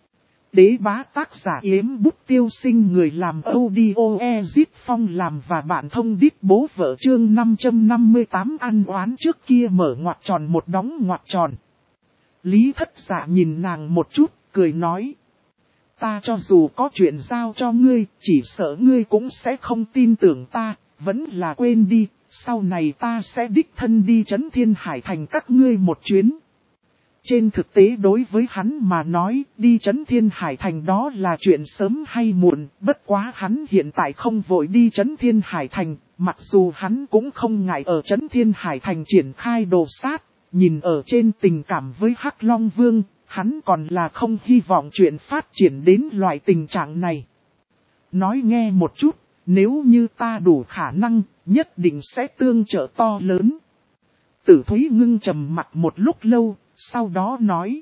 Đế bá tác giả Yếm Bút Tiêu Sinh, người làm audio Ezit Phong làm và bạn thông đít bố vợ chương 558 ăn oán trước kia mở ngoặc tròn một đóng ngoặc tròn. Lý Thất Dạ nhìn nàng một chút, cười nói. Ta cho dù có chuyện giao cho ngươi, chỉ sợ ngươi cũng sẽ không tin tưởng ta, vẫn là quên đi, sau này ta sẽ đích thân đi Trấn Thiên Hải Thành các ngươi một chuyến. Trên thực tế đối với hắn mà nói, đi Trấn Thiên Hải Thành đó là chuyện sớm hay muộn, bất quá hắn hiện tại không vội đi Trấn Thiên Hải Thành, mặc dù hắn cũng không ngại ở Trấn Thiên Hải Thành triển khai đồ sát, nhìn ở trên tình cảm với Hắc Long Vương, hắn còn là không hy vọng chuyện phát triển đến loại tình trạng này. Nói nghe một chút, nếu như ta đủ khả năng, nhất định sẽ tương trợ to lớn. Tử Thúy Ngưng trầm mặt một lúc lâu, sau đó nói.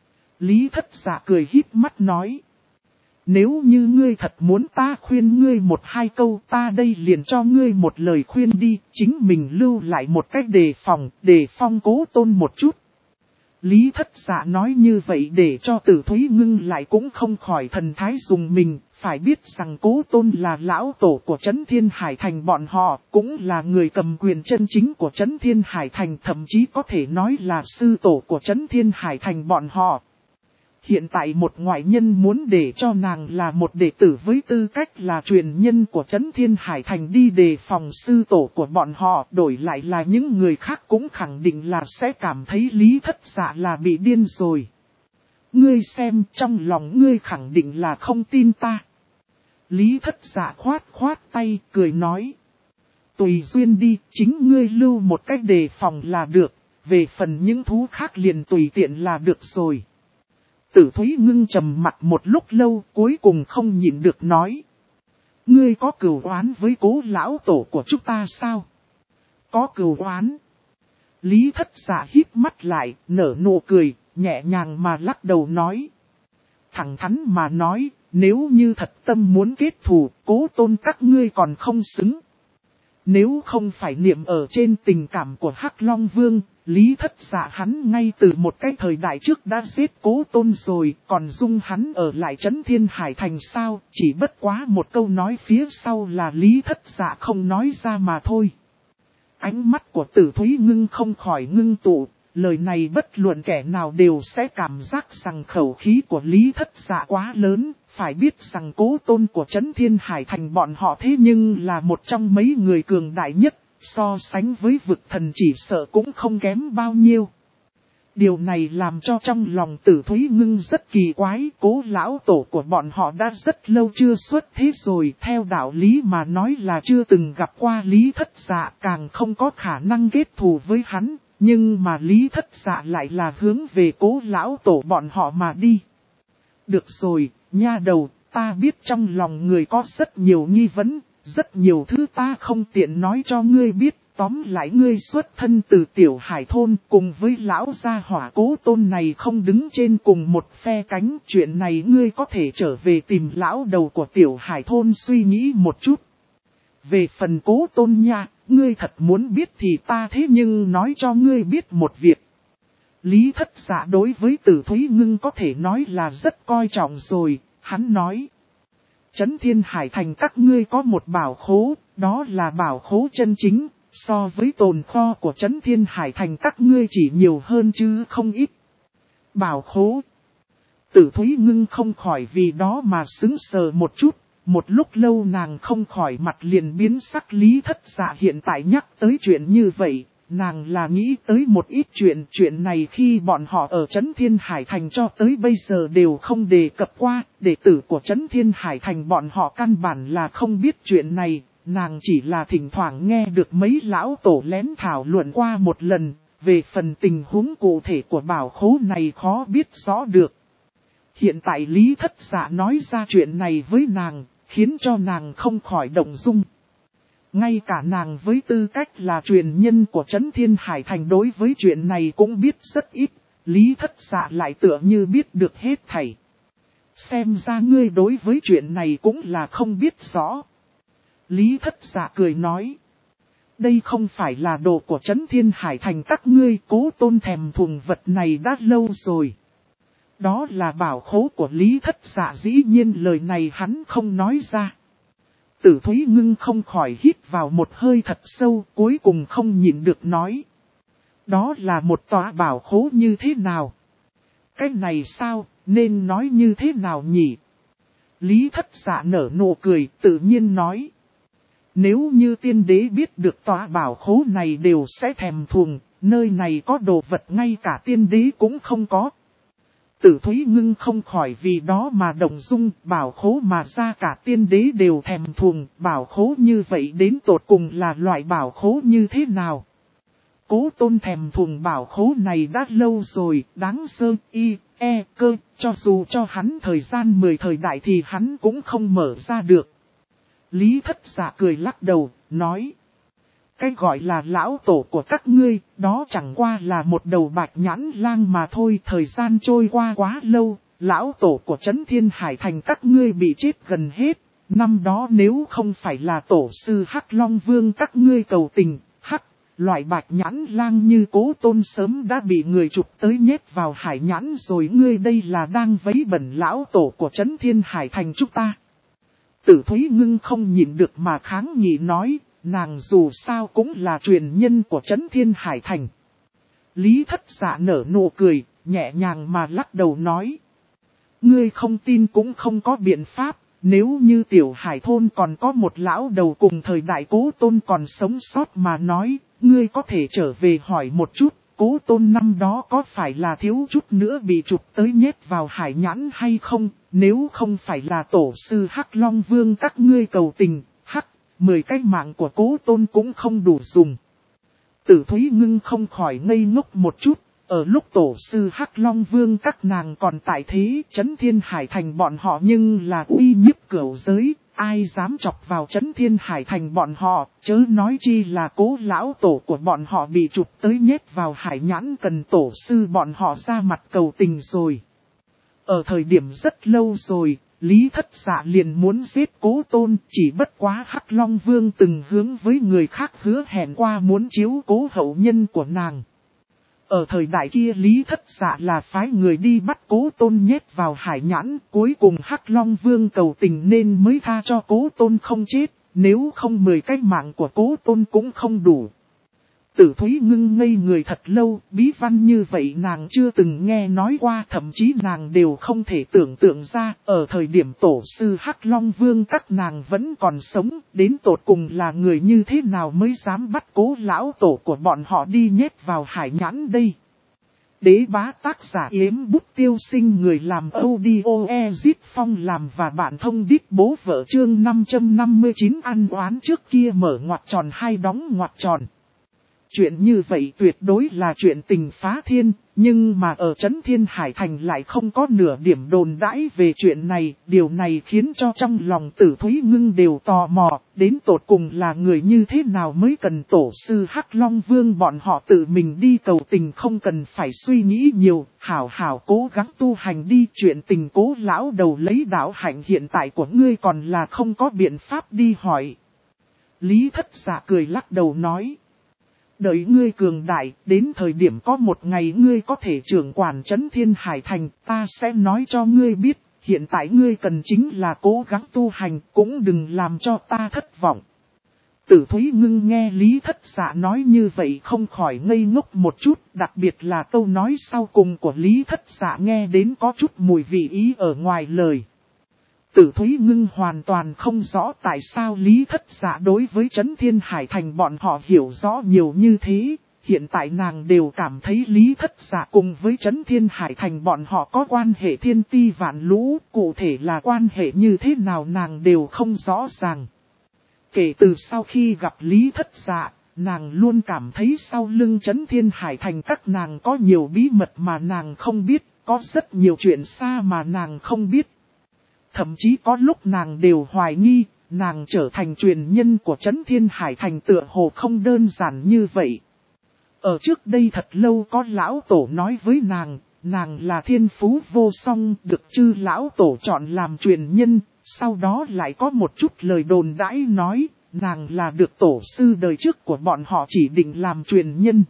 Lý Thất Dạ cười híp mắt nói. Nếu như ngươi thật muốn ta khuyên ngươi một hai câu, ta đây liền cho ngươi một lời khuyên đi, chính mình lưu lại một cách đề phòng Cố Tôn một chút. Lý Thất Dạ nói như vậy để cho Tử Thúy Ngưng lại cũng không khỏi thần thái dùng mình, phải biết rằng Cố Tôn là lão tổ của Trấn Thiên Hải Thành bọn họ, cũng là người cầm quyền chân chính của Trấn Thiên Hải Thành, thậm chí có thể nói là sư tổ của Trấn Thiên Hải Thành bọn họ. Hiện tại một ngoại nhân muốn để cho nàng là một đệ tử với tư cách là truyền nhân của Trấn Thiên Hải Thành đi đề phòng sư tổ của bọn họ, đổi lại là những người khác cũng khẳng định là sẽ cảm thấy Lý Thất Dạ là bị điên rồi. Ngươi xem, trong lòng ngươi khẳng định là không tin ta. Lý Thất Dạ khoát tay, cười nói. Tùy duyên đi, chính ngươi lưu một cách đề phòng là được, về phần những thú khác liền tùy tiện là được rồi. Tử Thúy Ngưng trầm mặt một lúc lâu, cuối cùng không nhịn được nói. Ngươi có cừu oán với Cố lão tổ của chúng ta sao? Có cừu oán. Lý Thất Dạ híp mắt lại, nở nụ cười, nhẹ nhàng mà lắc đầu nói. Thẳng thắn mà nói, nếu như thật tâm muốn kết thù, Cố Tôn các ngươi còn không xứng. Nếu không phải niệm ở trên tình cảm của Hắc Long Vương, Lý Thất Dạ hắn ngay từ một cái thời đại trước đã giết Cố Tôn rồi, còn dung hắn ở lại Trấn Thiên Hải Thành sao, chỉ bất quá một câu nói phía sau là Lý Thất Dạ không nói ra mà thôi. Ánh mắt của Tử Thúy Ngưng không khỏi ngưng tụ, lời này bất luận kẻ nào đều sẽ cảm giác rằng khẩu khí của Lý Thất Dạ quá lớn, phải biết rằng Cố Tôn của Trấn Thiên Hải Thành bọn họ thế nhưng là một trong mấy người cường đại nhất, so sánh với vực thần chỉ sợ cũng không kém bao nhiêu. Điều này làm cho trong lòng Tử Thúy Ngưng rất kỳ quái, Cố lão tổ của bọn họ đã rất lâu chưa xuất thế rồi, theo đạo lý mà nói là chưa từng gặp qua Lý Thất Dạ, càng không có khả năng kết thù với hắn, nhưng mà Lý Thất Dạ lại là hướng về Cố lão tổ bọn họ mà đi. Được rồi, nha đầu, ta biết trong lòng người có rất nhiều nghi vấn, rất nhiều thứ ta không tiện nói cho ngươi biết. Tóm lại ngươi xuất thân từ Tiểu Hải Thôn cùng với lão gia hỏa Cố Tôn này không đứng trên cùng một phe cánh. Chuyện này ngươi có thể trở về tìm lão đầu của Tiểu Hải Thôn suy nghĩ một chút. Về phần Cố Tôn nha, ngươi thật muốn biết thì ta thế nhưng nói cho ngươi biết một việc. Lý Thất Dạ đối với Tử Thúy Ngưng có thể nói là rất coi trọng rồi, hắn nói. Trấn Thiên Hải Thành các ngươi có một bảo khố, đó là bảo khố chân chính. So với tồn kho của Trấn Thiên Hải Thành các ngươi chỉ nhiều hơn chứ không ít. Bảo khố. Tử Thúy Ngưng không khỏi vì đó mà sững sờ một chút. Một lúc lâu nàng không khỏi mặt liền biến sắc. Lý Thất Dạ hiện tại nhắc tới chuyện như vậy. nàng là nghĩ tới một ít chuyện này khi bọn họ ở Trấn Thiên Hải Thành cho tới bây giờ đều không đề cập qua, đệ tử của Trấn Thiên Hải Thành bọn họ căn bản là không biết chuyện này, nàng chỉ là thỉnh thoảng nghe được mấy lão tổ lén thảo luận qua một lần, về phần tình huống cụ thể của bảo khố này khó biết rõ được. Hiện tại Lý Thất Dạ nói ra chuyện này với nàng, khiến cho nàng không khỏi động dung. Ngay cả nàng với tư cách là truyền nhân của Trấn Thiên Hải Thành đối với chuyện này cũng biết rất ít, Lý Thất Dạ lại tựa như biết được hết thảy. Xem ra ngươi đối với chuyện này cũng là không biết rõ. Lý Thất Dạ cười nói. Đây không phải là đồ của Trấn Thiên Hải Thành các ngươi, Cố Tôn thèm thuồng vật này đã lâu rồi. Đó là bảo khố của Lý Thất Dạ, dĩ nhiên lời này hắn không nói ra. Tử Thúy Ngưng không khỏi hít vào một hơi thật sâu, cuối cùng không nhịn được nói. Đó là một tòa bảo khố như thế nào? Cái này sao, nên nói như thế nào nhỉ? Lý Thất Dạ nở nụ cười, tự nhiên nói. Nếu như tiên đế biết được tòa bảo khố này đều sẽ thèm thuồng, nơi này có đồ vật ngay cả tiên đế cũng không có. Tử Thúy Ngưng không khỏi vì đó mà động dung, bảo khố mà ra cả tiên đế đều thèm thuồng, bảo khố như vậy đến tột cùng là loại bảo khố như thế nào? Cố Tôn thèm thuồng bảo khố này đã lâu rồi, đáng sơ cơ, cho dù cho hắn thời gian 10 thời đại thì hắn cũng không mở ra được. Lý Thất Dạ cười lắc đầu, nói. Cái gọi là lão tổ của các ngươi, đó chẳng qua là một đầu bạch nhãn lang mà thôi. Thời gian trôi qua quá lâu, lão tổ của Trấn Thiên Hải Thành các ngươi bị chết gần hết. Năm đó nếu không phải là tổ sư Hắc Long Vương các ngươi cầu tình, loại bạch nhãn lang như Cố Tôn sớm đã bị người chụp tới nhét vào hải nhãn rồi, ngươi đây là đang vấy bẩn lão tổ của Trấn Thiên Hải Thành chúng ta. Tử Thúy Ngưng không nhịn được mà kháng nghị nói, nàng dù sao cũng là truyền nhân của Trấn Thiên Hải Thành. Lý Thất Dạ nở nụ cười, nhẹ nhàng mà lắc đầu nói. Ngươi không tin cũng không có biện pháp, nếu như Tiểu Hải Thôn còn có một lão đầu cùng thời đại Cố Tôn còn sống sót mà nói, ngươi có thể trở về hỏi một chút, Cố Tôn năm đó có phải là thiếu chút nữa bị chụp tới nhét vào hải nhãn hay không, nếu không phải là tổ sư Hắc Long Vương các ngươi cầu tình, 10 cái mạng của Cố Tôn cũng không đủ dùng. Tử Thúy Ngưng không khỏi ngây ngốc một chút, ở lúc tổ sư Hắc Long Vương các nàng còn tại thế, Trấn Thiên Hải Thành bọn họ nhưng là uy nhiếp cửu giới, ai dám chọc vào Trấn Thiên Hải Thành bọn họ, chớ nói chi là Cố lão tổ của bọn họ bị chụp tới nhét vào hải nhãn, cần tổ sư bọn họ ra mặt cầu tình rồi. Ở thời điểm rất lâu rồi, Lý Thất Dạ liền muốn giết Cố Tôn, chỉ bất quá Hắc Long Vương từng hướng với người khác hứa hẹn qua muốn chiếu cố hậu nhân của nàng. Ở thời đại kia Lý Thất Dạ là phái người đi bắt Cố Tôn nhét vào hải nhãn, cuối cùng Hắc Long Vương cầu tình nên mới tha cho Cố Tôn không chết, nếu không 10 cái mạng của Cố Tôn cũng không đủ. Tử Thúy Ngưng ngây người thật lâu, bí văn như vậy nàng chưa từng nghe nói qua, thậm chí nàng đều không thể tưởng tượng ra, ở thời điểm tổ sư Hắc Long Vương các nàng vẫn còn sống, đến tột cùng là người như thế nào mới dám bắt Cố lão tổ của bọn họ đi nhét vào hải nhãn đây. Đế bá tác giả Yếm Bút Tiêu Sinh, người làm audio Ezit Phong làm và bạn thông đít bố vợ chương 559 ăn oán trước kia mở ngoặc tròn hay đóng ngoặc tròn. Chuyện như vậy tuyệt đối là chuyện tình phá thiên, nhưng mà ở Trấn Thiên Hải Thành lại không có nửa điểm đồn đãi về chuyện này, điều này khiến cho trong lòng Tử Thúy Ngưng đều tò mò, đến tột cùng là người như thế nào mới cần tổ sư Hắc Long Vương bọn họ tự mình đi cầu tình, không cần phải suy nghĩ nhiều, hảo cố gắng tu hành đi, chuyện tình Cố lão đầu lấy đạo hạnh hiện tại của ngươi còn là không có biện pháp đi hỏi. Lý Thất Dạ cười lắc đầu nói. Đợi ngươi cường đại, đến thời điểm có một ngày ngươi có thể trưởng quản Trấn Thiên Hải Thành, ta sẽ nói cho ngươi biết, hiện tại ngươi cần chính là cố gắng tu hành, cũng đừng làm cho ta thất vọng. Tử Thúy Ngưng nghe Lý Thất Dạ nói như vậy không khỏi ngây ngốc một chút, đặc biệt là câu nói sau cùng của Lý Thất Dạ nghe đến có chút mùi vị ý ở ngoài lời. Tử Thúy Ngưng hoàn toàn không rõ tại sao Lý Thất Dạ đối với Trấn Thiên Hải Thành bọn họ hiểu rõ nhiều như thế, hiện tại nàng đều cảm thấy Lý Thất Dạ cùng với Trấn Thiên Hải Thành bọn họ có quan hệ thiên ti vạn lũ, cụ thể là quan hệ như thế nào nàng đều không rõ ràng. Kể từ sau khi gặp Lý Thất Dạ, nàng luôn cảm thấy sau lưng Trấn Thiên Hải Thành các nàng có nhiều bí mật mà nàng không biết, có rất nhiều chuyện xa mà nàng không biết. Thậm chí có lúc nàng đều hoài nghi, nàng trở thành truyền nhân của Trấn Thiên Hải Thành tựa hồ không đơn giản như vậy. Ở trước đây thật lâu có lão tổ nói với nàng là thiên phú vô song được chư lão tổ chọn làm truyền nhân, sau đó lại có một chút lời đồn đãi nói, nàng là được tổ sư đời trước của bọn họ chỉ định làm truyền nhân.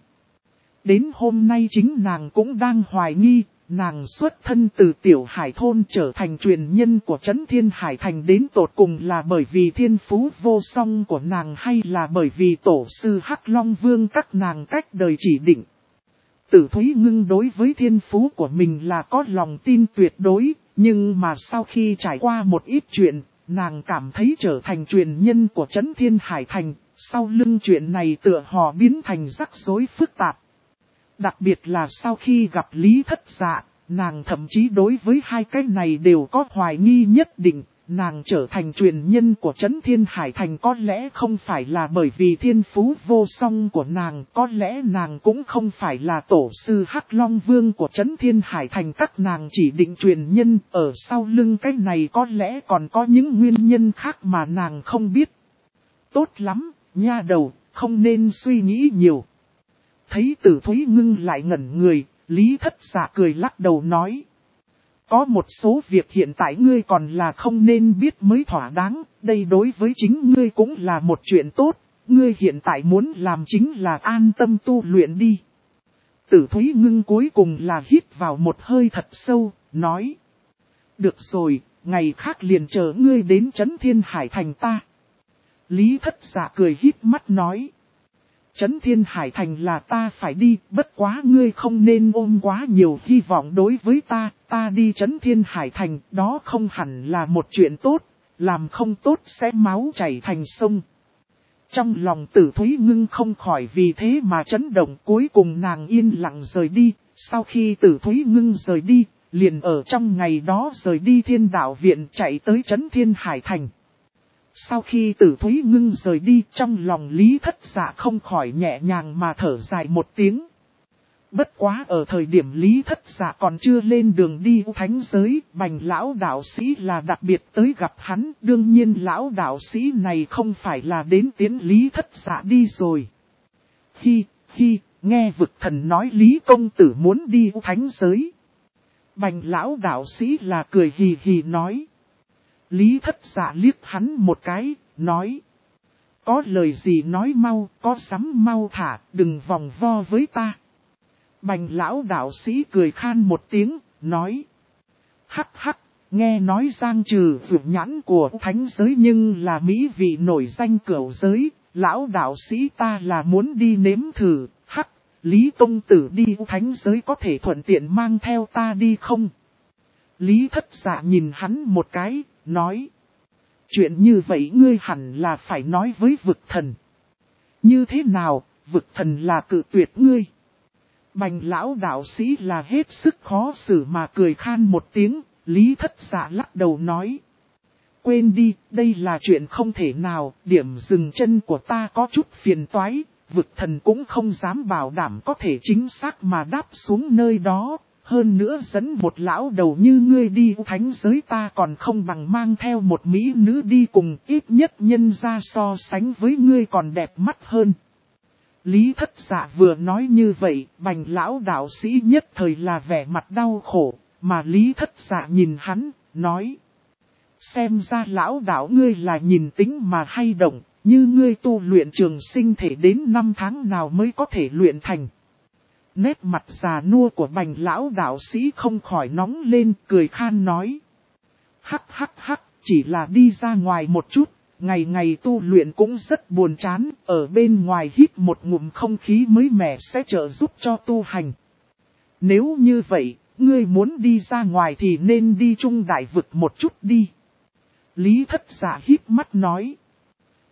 Đến hôm nay chính nàng cũng đang hoài nghi, nàng xuất thân từ tiểu hải thôn trở thành truyền nhân của Trấn Thiên Hải Thành đến tột cùng là bởi vì thiên phú vô song của nàng hay là bởi vì tổ sư Hắc Long Vương các nàng cách đời chỉ định. Tử Thúy Ngưng đối với thiên phú của mình là có lòng tin tuyệt đối, nhưng mà sau khi trải qua một ít chuyện, nàng cảm thấy trở thành truyền nhân của Trấn Thiên Hải Thành, sau lưng chuyện này tựa hồ biến thành rắc rối phức tạp. Đặc biệt là sau khi gặp Lý Thất Dạ, nàng thậm chí đối với hai cái này đều có hoài nghi nhất định, nàng trở thành truyền nhân của Trấn Thiên Hải Thành có lẽ không phải là bởi vì thiên phú vô song của nàng, có lẽ nàng cũng không phải là tổ sư Hắc Long Vương của Trấn Thiên Hải Thành các nàng chỉ định truyền nhân, ở sau lưng cái này có lẽ còn có những nguyên nhân khác mà nàng không biết. Tốt lắm, nha đầu, không nên suy nghĩ nhiều. Thấy Tử Thúy Ngưng lại ngẩn người, Lý Thất Dạ cười lắc đầu nói. Có một số việc hiện tại ngươi còn là không nên biết mới thỏa đáng, đây đối với chính ngươi cũng là một chuyện tốt, ngươi hiện tại muốn làm chính là an tâm tu luyện đi. Tử Thúy Ngưng cuối cùng là hít vào một hơi thật sâu, nói. Được rồi, ngày khác liền chờ ngươi đến Trấn Thiên Hải Thành ta. Lý Thất Dạ cười hít mắt nói. Trấn Thiên Hải Thành là ta phải đi, bất quá ngươi không nên ôm quá nhiều hy vọng đối với ta đi Trấn Thiên Hải Thành, đó không hẳn là một chuyện tốt, làm không tốt sẽ máu chảy thành sông. Trong lòng Tử Thúy Ngưng không khỏi vì thế mà chấn động, cuối cùng nàng yên lặng rời đi, sau khi Tử Thúy Ngưng rời đi, liền ở trong ngày đó rời đi Thiên Đạo Viện chạy tới Trấn Thiên Hải Thành. Sau khi Tử Thúy Ngưng rời đi, trong lòng Lý Thất Dạ không khỏi nhẹ nhàng mà thở dài một tiếng. Bất quá ở thời điểm Lý Thất Dạ còn chưa lên đường đi thánh giới, Bành lão đạo sĩ là đặc biệt tới gặp hắn, đương nhiên lão đạo sĩ này không phải là đến tiến Lý Thất Dạ đi rồi. Nghe vực thần nói Lý công tử muốn đi thánh giới. Bành lão đạo sĩ là cười hì hì nói. Lý Thất Dạ liếc hắn một cái, nói. Có lời gì nói mau, có sắm mau thả, đừng vòng vo với ta. Bành lão đạo sĩ cười khan một tiếng, nói. Hắc hắc, nghe nói Giang Trừ vượt nhãn của thánh giới nhưng là mỹ vị nổi danh cửu giới, lão đạo sĩ ta là muốn đi nếm thử, hắc, Lý công tử đi thánh giới có thể thuận tiện mang theo ta đi không? Lý Thất Dạ nhìn hắn một cái, nói. Chuyện như vậy ngươi hẳn là phải nói với vực thần. Như thế nào, vực thần là cự tuyệt ngươi? Bành lão đạo sĩ là hết sức khó xử mà cười khan một tiếng, Lý Thất Dạ lắc đầu nói. Quên đi, đây là chuyện không thể nào, điểm dừng chân của ta có chút phiền toái, vực thần cũng không dám bảo đảm có thể chính xác mà đáp xuống nơi đó. Hơn nữa dẫn một lão đầu như ngươi đi thánh giới ta còn không bằng mang theo một mỹ nữ đi cùng, ít nhất nhân ra so sánh với ngươi còn đẹp mắt hơn. Lý Thất Dạ vừa nói như vậy, Bành lão đạo sĩ nhất thời là vẻ mặt đau khổ, mà Lý Thất Dạ nhìn hắn, nói. Xem ra lão đạo ngươi là nhìn tính mà hay động, như ngươi tu luyện trường sinh thể đến 5 tháng nào mới có thể luyện thành. Nét mặt già nua của Bành lão đạo sĩ không khỏi nóng lên, cười khan nói. Hắc hắc hắc, chỉ là đi ra ngoài một chút, ngày ngày tu luyện cũng rất buồn chán, ở bên ngoài hít một ngụm không khí mới mẻ sẽ trợ giúp cho tu hành. Nếu như vậy, ngươi muốn đi ra ngoài thì nên đi trung đại vực một chút đi. Lý Thất Dạ hít mắt nói.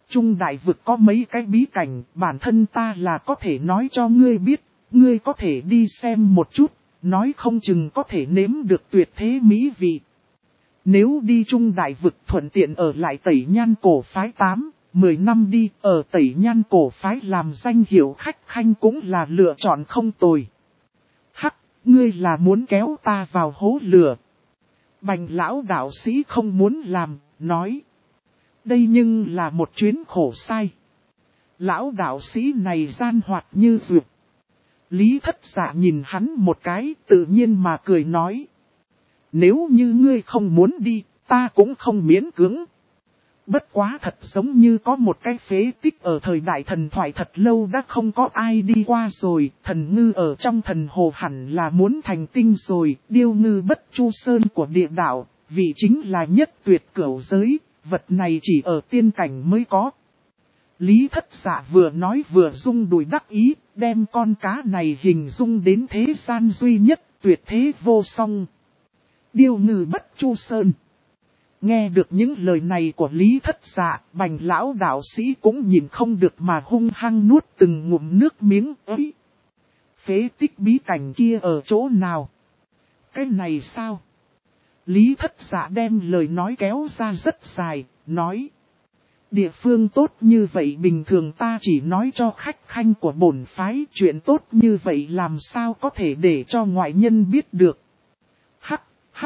Trung đại vực có mấy cái bí cảnh, bản thân ta là có thể nói cho ngươi biết, ngươi có thể đi xem một chút, nói không chừng có thể nếm được tuyệt thế mỹ vị. Nếu đi Trung đại vực thuận tiện ở lại Tẩy Nhan cổ phái 8-10 năm đi, ở Tẩy Nhan cổ phái làm danh hiệu khách khanh cũng là lựa chọn không tồi. Hắc, ngươi là muốn kéo ta vào hố lửa. Bành lão đạo sĩ không muốn làm, nói. Đây nhưng là một chuyến khổ sai. Lão đạo sĩ này gian hoạt như dược. Lý Thất Dạ nhìn hắn một cái, tự nhiên mà cười nói. Nếu như ngươi không muốn đi, ta cũng không miễn cưỡng. Bất quá thật giống như có một cái phế tích ở thời đại thần thoại thật lâu đã không có ai đi qua rồi. Thần ngư ở trong thần hồ hẳn là muốn thành tinh rồi. Điêu ngư bất chu sơn của địa đạo, vị chính là nhất tuyệt cửu giới. Vật này chỉ ở tiên cảnh mới có. Lý Thất Dạ vừa nói vừa rung đùi đắc ý, đem con cá này hình dung đến thế gian duy nhất, tuyệt thế vô song. Điêu ngư bất chu sơn. Nghe được những lời này của Lý Thất Dạ, Bành lão đạo sĩ cũng nhìn không được mà hung hăng nuốt từng ngụm nước miếng ấy. Phế tích bí cảnh kia ở chỗ nào? Cái này sao? Lý Thất Dạ đem lời nói kéo ra rất dài, nói. Địa phương tốt như vậy bình thường ta chỉ nói cho khách khanh của bổn phái, chuyện tốt như vậy làm sao có thể để cho ngoại nhân biết được. Hắc,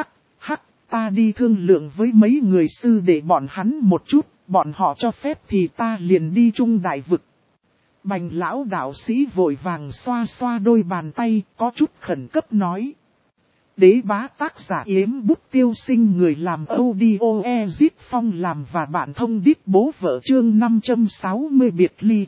ta đi thương lượng với mấy người sư để bọn hắn một chút, bọn họ cho phép thì ta liền đi Trung đại vực. Bành lão đạo sĩ vội vàng xoa xoa đôi bàn tay, có chút khẩn cấp nói. Đế bá tác giả Yếm Bút Tiêu Sinh, người làm audio Ezit Phong làm và bạn thông đít bố vợ chương 560 biệt ly.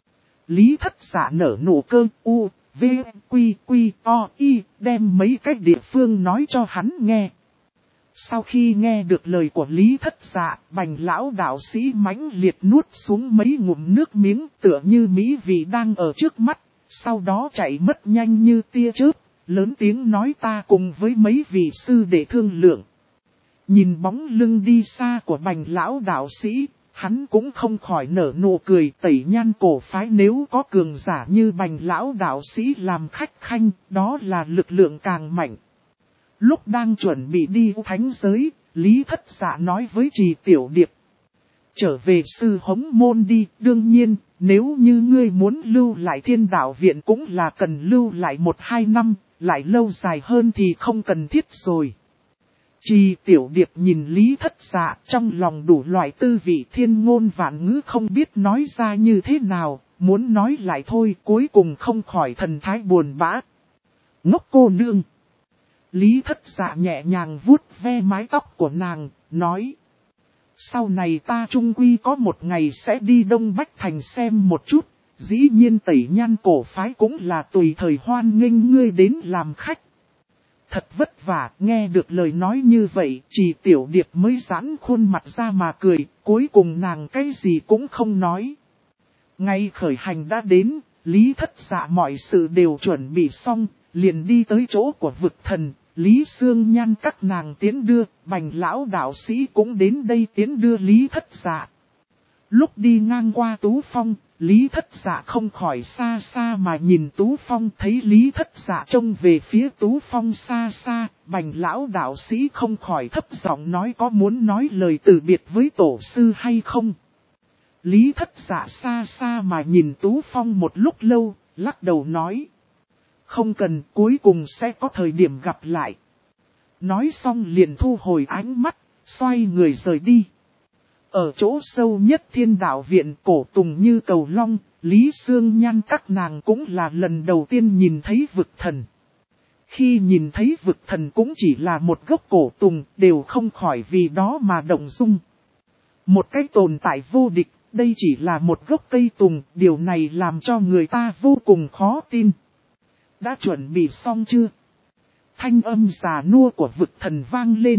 Lý Thất Dạ nở nụ cơ u, v, quy, o, y, đem mấy cách địa phương nói cho hắn nghe. Sau khi nghe được lời của Lý Thất Dạ, Bành lão đạo sĩ mãnh liệt nuốt xuống mấy ngụm nước miếng tựa như mỹ vị đang ở trước mắt, sau đó chạy mất nhanh như tia chớp, lớn tiếng nói ta cùng với mấy vị sư để thương lượng. Nhìn bóng lưng đi xa của Bành lão đạo sĩ, hắn cũng không khỏi nở nụ cười. Tẩy Nhan cổ phái nếu có cường giả như Bành lão đạo sĩ làm khách khanh, đó là lực lượng càng mạnh. Lúc đang chuẩn bị đi thánh giới, Lý Thất Dạ nói với Trì Tiểu Điệp. Trở về sư hống môn đi, đương nhiên, nếu như ngươi muốn lưu lại Thiên Đạo Viện cũng là cần lưu lại 1-2 năm, lại lâu dài hơn thì không cần thiết rồi. Trì Tiểu Điệp nhìn Lý Thất Dạ, trong lòng đủ loại tư vị thiên ngôn vạn ngữ không biết nói ra như thế nào, muốn nói lại thôi, cuối cùng không khỏi thần thái buồn bã. Ngốc cô nương. Lý Thất Dạ nhẹ nhàng vuốt ve mái tóc của nàng, nói. Sau này ta trung quy có một ngày sẽ đi Đông Bách Thành xem một chút, dĩ nhiên Tẩy Nhan cổ phái cũng là tùy thời hoan nghênh ngươi đến làm khách. Thật vất vả, nghe được lời nói như vậy, Trì Tiểu Điệp mới giãn khuôn mặt ra mà cười, cuối cùng nàng cái gì cũng không nói. Ngày khởi hành đã đến, Lý Thất Dạ mọi sự đều chuẩn bị xong, liền đi tới chỗ của vực thần. Lý Sương Nhan các nàng tiến đưa, Bành lão đạo sĩ cũng đến đây tiến đưa Lý Thất Dạ. Lúc đi ngang qua Tú Phong, Lý Thất Dạ không khỏi xa xa mà nhìn Tú Phong, thấy Lý Thất Dạ trông về phía Tú Phong xa xa, Bành lão đạo sĩ không khỏi thấp giọng nói có muốn nói lời từ biệt với tổ sư hay không. Lý Thất Dạ xa xa mà nhìn Tú Phong một lúc lâu, lắc đầu nói. Không cần, cuối cùng sẽ có thời điểm gặp lại. Nói xong liền thu hồi ánh mắt, xoay người rời đi. Ở chỗ sâu nhất Thiên Đạo Viện, Cổ Tùng Như cầu long, Lý Sương Nhan các nàng cũng là lần đầu tiên nhìn thấy vực thần. Khi nhìn thấy vực thần cũng chỉ là một gốc cổ tùng, đều không khỏi vì đó mà động dung. Một cái tồn tại vô địch, đây chỉ là một gốc cây tùng, điều này làm cho người ta vô cùng khó tin. Đã chuẩn bị xong chưa? Thanh âm già nua của vực thần vang lên.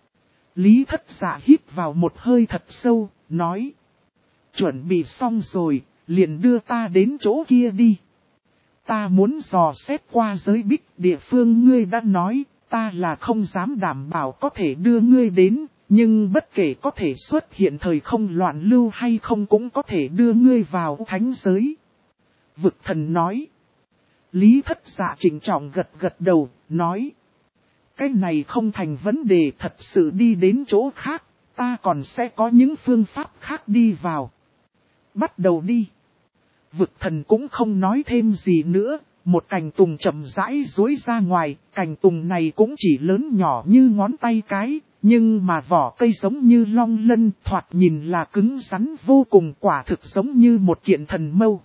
Lý Thất Dạ hít vào một hơi thật sâu, nói. Chuẩn bị xong rồi, liền đưa ta đến chỗ kia đi. Ta muốn dò xét qua giới bích địa phương ngươi đã nói, ta là không dám đảm bảo có thể đưa ngươi đến, Nhưng bất kể có thể xuất hiện thời không loạn lưu hay không cũng có thể đưa ngươi vào thánh giới. Vực thần nói. Lý Thất Dạ trịnh trọng gật gật đầu, nói. Cái này không thành vấn đề, thật sự đi đến chỗ khác, ta còn sẽ có những phương pháp khác đi vào. Bắt đầu đi. Vực thần cũng không nói thêm gì nữa, một cành tùng chậm rãi duỗi ra ngoài, cành tùng này cũng chỉ lớn nhỏ như ngón tay cái, nhưng mà vỏ cây giống như long lân, thoạt nhìn là cứng rắn vô cùng, quả thực giống như một kiện thần mâu.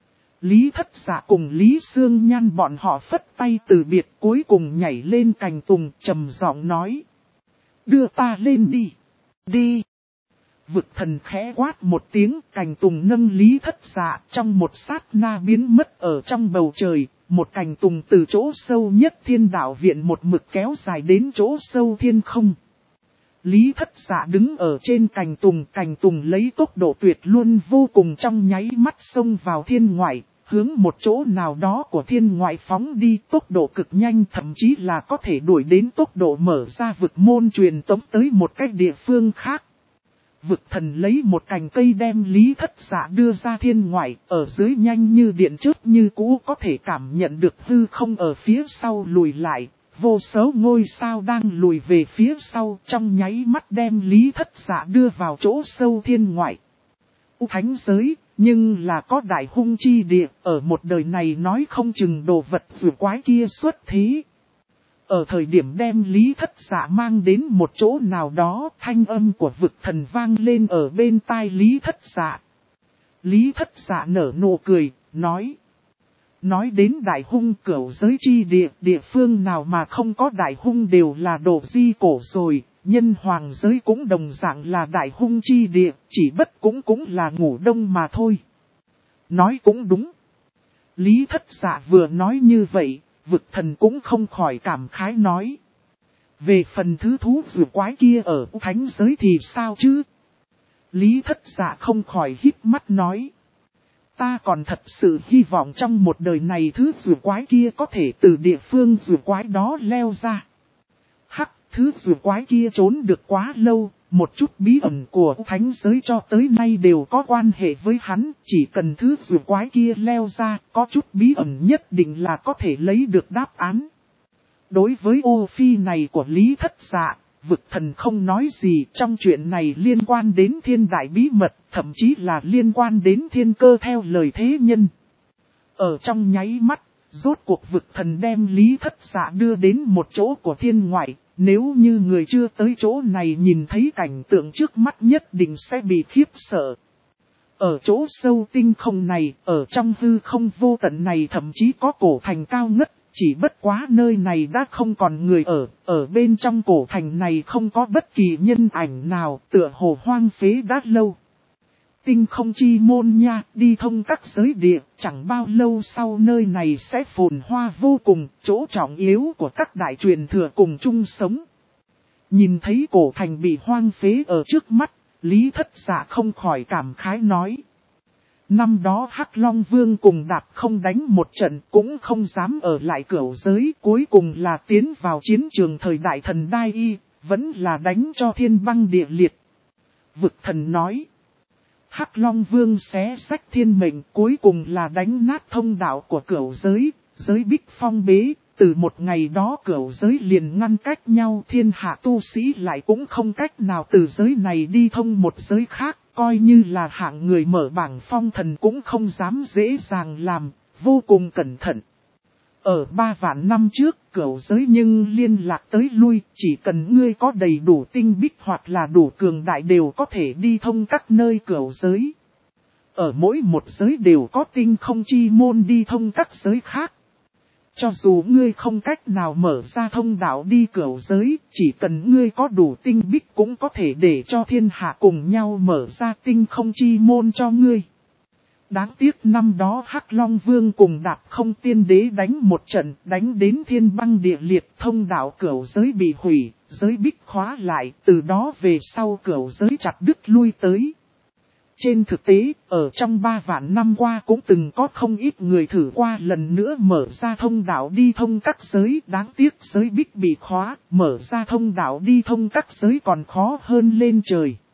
Lý Thất Dạ cùng Lý Sương Nhan bọn họ phất tay từ biệt, cuối cùng nhảy lên cành tùng trầm giọng nói. Đưa ta lên đi. Đi. Vực thần khẽ quát một tiếng, cành tùng nâng Lý Thất Dạ, trong một sát na biến mất ở trong bầu trời. Một cành tùng từ chỗ sâu nhất thiên đạo viện một mực kéo dài đến chỗ sâu thiên không. Lý Thất Dạ đứng ở trên cành tùng lấy tốc độ tuyệt luôn vô cùng trong nháy mắt xông vào thiên ngoại, hướng một chỗ nào đó của thiên ngoại phóng đi, tốc độ cực nhanh, thậm chí là có thể đuổi đến tốc độ mở ra vực môn truyền tống tới một cái địa phương khác. Vực thần lấy một cành cây đem Lý Thất Dạ đưa ra thiên ngoại, ở dưới nhanh như điện chớp như cũ có thể cảm nhận được hư không ở phía sau lùi lại, vô số ngôi sao đang lùi về phía sau, trong nháy mắt đem Lý Thất Dạ đưa vào chỗ sâu thiên ngoại. Thánh giới, nhưng là có đại hung chi địa, ở một đời này nói không chừng đồ vật rùa quái kia xuất thế. Ở thời điểm đem Lý Thất Dạ mang đến một chỗ nào đó, thanh âm của vực thần vang lên ở bên tai Lý Thất Dạ. Lý Thất Dạ nở nụ cười, nói. Nói đến đại hung cửu giới chi địa, địa phương nào mà không có đại hung đều là đồ di cổ rồi, nhân hoàng giới cũng đồng dạng là đại hung chi địa, chỉ bất cũng là ngủ đông mà thôi. Nói cũng đúng. Lý Thất Dạ vừa nói như vậy, vực thần cũng không khỏi cảm khái nói. Về phần thứ thú rùa quái kia ở thánh giới thì sao chứ? Lý Thất Dạ không khỏi híp mắt nói. Ta còn thật sự hy vọng trong một đời này thứ rùa quái kia có thể từ địa phương rùa quái đó leo ra. Hắc, thứ rùa quái kia trốn được quá lâu, một chút bí ẩn của thánh giới cho tới nay đều có quan hệ với hắn. Chỉ cần thứ rùa quái kia leo ra, có chút bí ẩn nhất định là có thể lấy được đáp án. Đối với ô phi này của Lý Thất Dạ, vực thần không nói gì, trong chuyện này liên quan đến thiên đại bí mật, thậm chí là liên quan đến thiên cơ theo lời thế nhân. Ở trong nháy mắt, rốt cuộc vực thần đem Lý Thất Dạ đưa đến một chỗ của thiên ngoại, nếu như người chưa tới chỗ này nhìn thấy cảnh tượng trước mắt nhất định sẽ bị khiếp sợ. Ở chỗ sâu tinh không này, ở trong hư không vô tận này thậm chí có cổ thành cao ngất. Chỉ bất quá nơi này đã không còn người ở bên trong cổ thành này không có bất kỳ nhân ảnh nào, tựa hồ hoang phế đã lâu. Tinh không chi môn nha, đi thông các giới địa, chẳng bao lâu sau nơi này sẽ phồn hoa vô cùng, chỗ trọng yếu của các đại truyền thừa cùng chung sống. Nhìn thấy cổ thành bị hoang phế ở trước mắt, Lý Thất Dạ không khỏi cảm khái nói. Năm đó Hắc Long Vương cùng Đạp Không đánh một trận cũng không dám ở lại cửu giới, cuối cùng là tiến vào chiến trường thời đại thần Đai Y, vẫn là đánh cho thiên băng địa liệt. Vực thần nói, Hắc Long Vương xé sách thiên mệnh, cuối cùng là đánh nát thông đạo của cửu giới, giới bích phong bế, từ một ngày đó cửu giới liền ngăn cách nhau, thiên hạ tu sĩ lại cũng không cách nào từ giới này đi thông một giới khác. Coi như là hạng người mở bảng phong thần cũng không dám dễ dàng làm, vô cùng cẩn thận. Ở 3 vạn năm trước, cửu giới nhưng liên lạc tới lui, chỉ cần ngươi có đầy đủ tinh bích hoặc là đủ cường đại đều có thể đi thông các nơi cửu giới. Ở mỗi một giới đều có tinh không chi môn đi thông các giới khác. Cho dù ngươi không cách nào mở ra thông đạo đi cửu giới, chỉ cần ngươi có đủ tinh bích cũng có thể để cho thiên hạ cùng nhau mở ra tinh không chi môn cho ngươi. Đáng tiếc năm đó Hắc Long Vương cùng Đạp Không tiên đế đánh một trận, đánh đến thiên băng địa liệt, thông đạo cửu giới bị hủy, giới bích khóa lại, từ đó về sau cửu giới chặt đứt lui tới. Trên thực tế, ở trong 3 vạn năm qua cũng từng có không ít người thử qua lần nữa mở ra thông đạo đi thông các giới. Đáng tiếc giới bích bị khóa, mở ra thông đạo đi thông các giới còn khó hơn lên trời.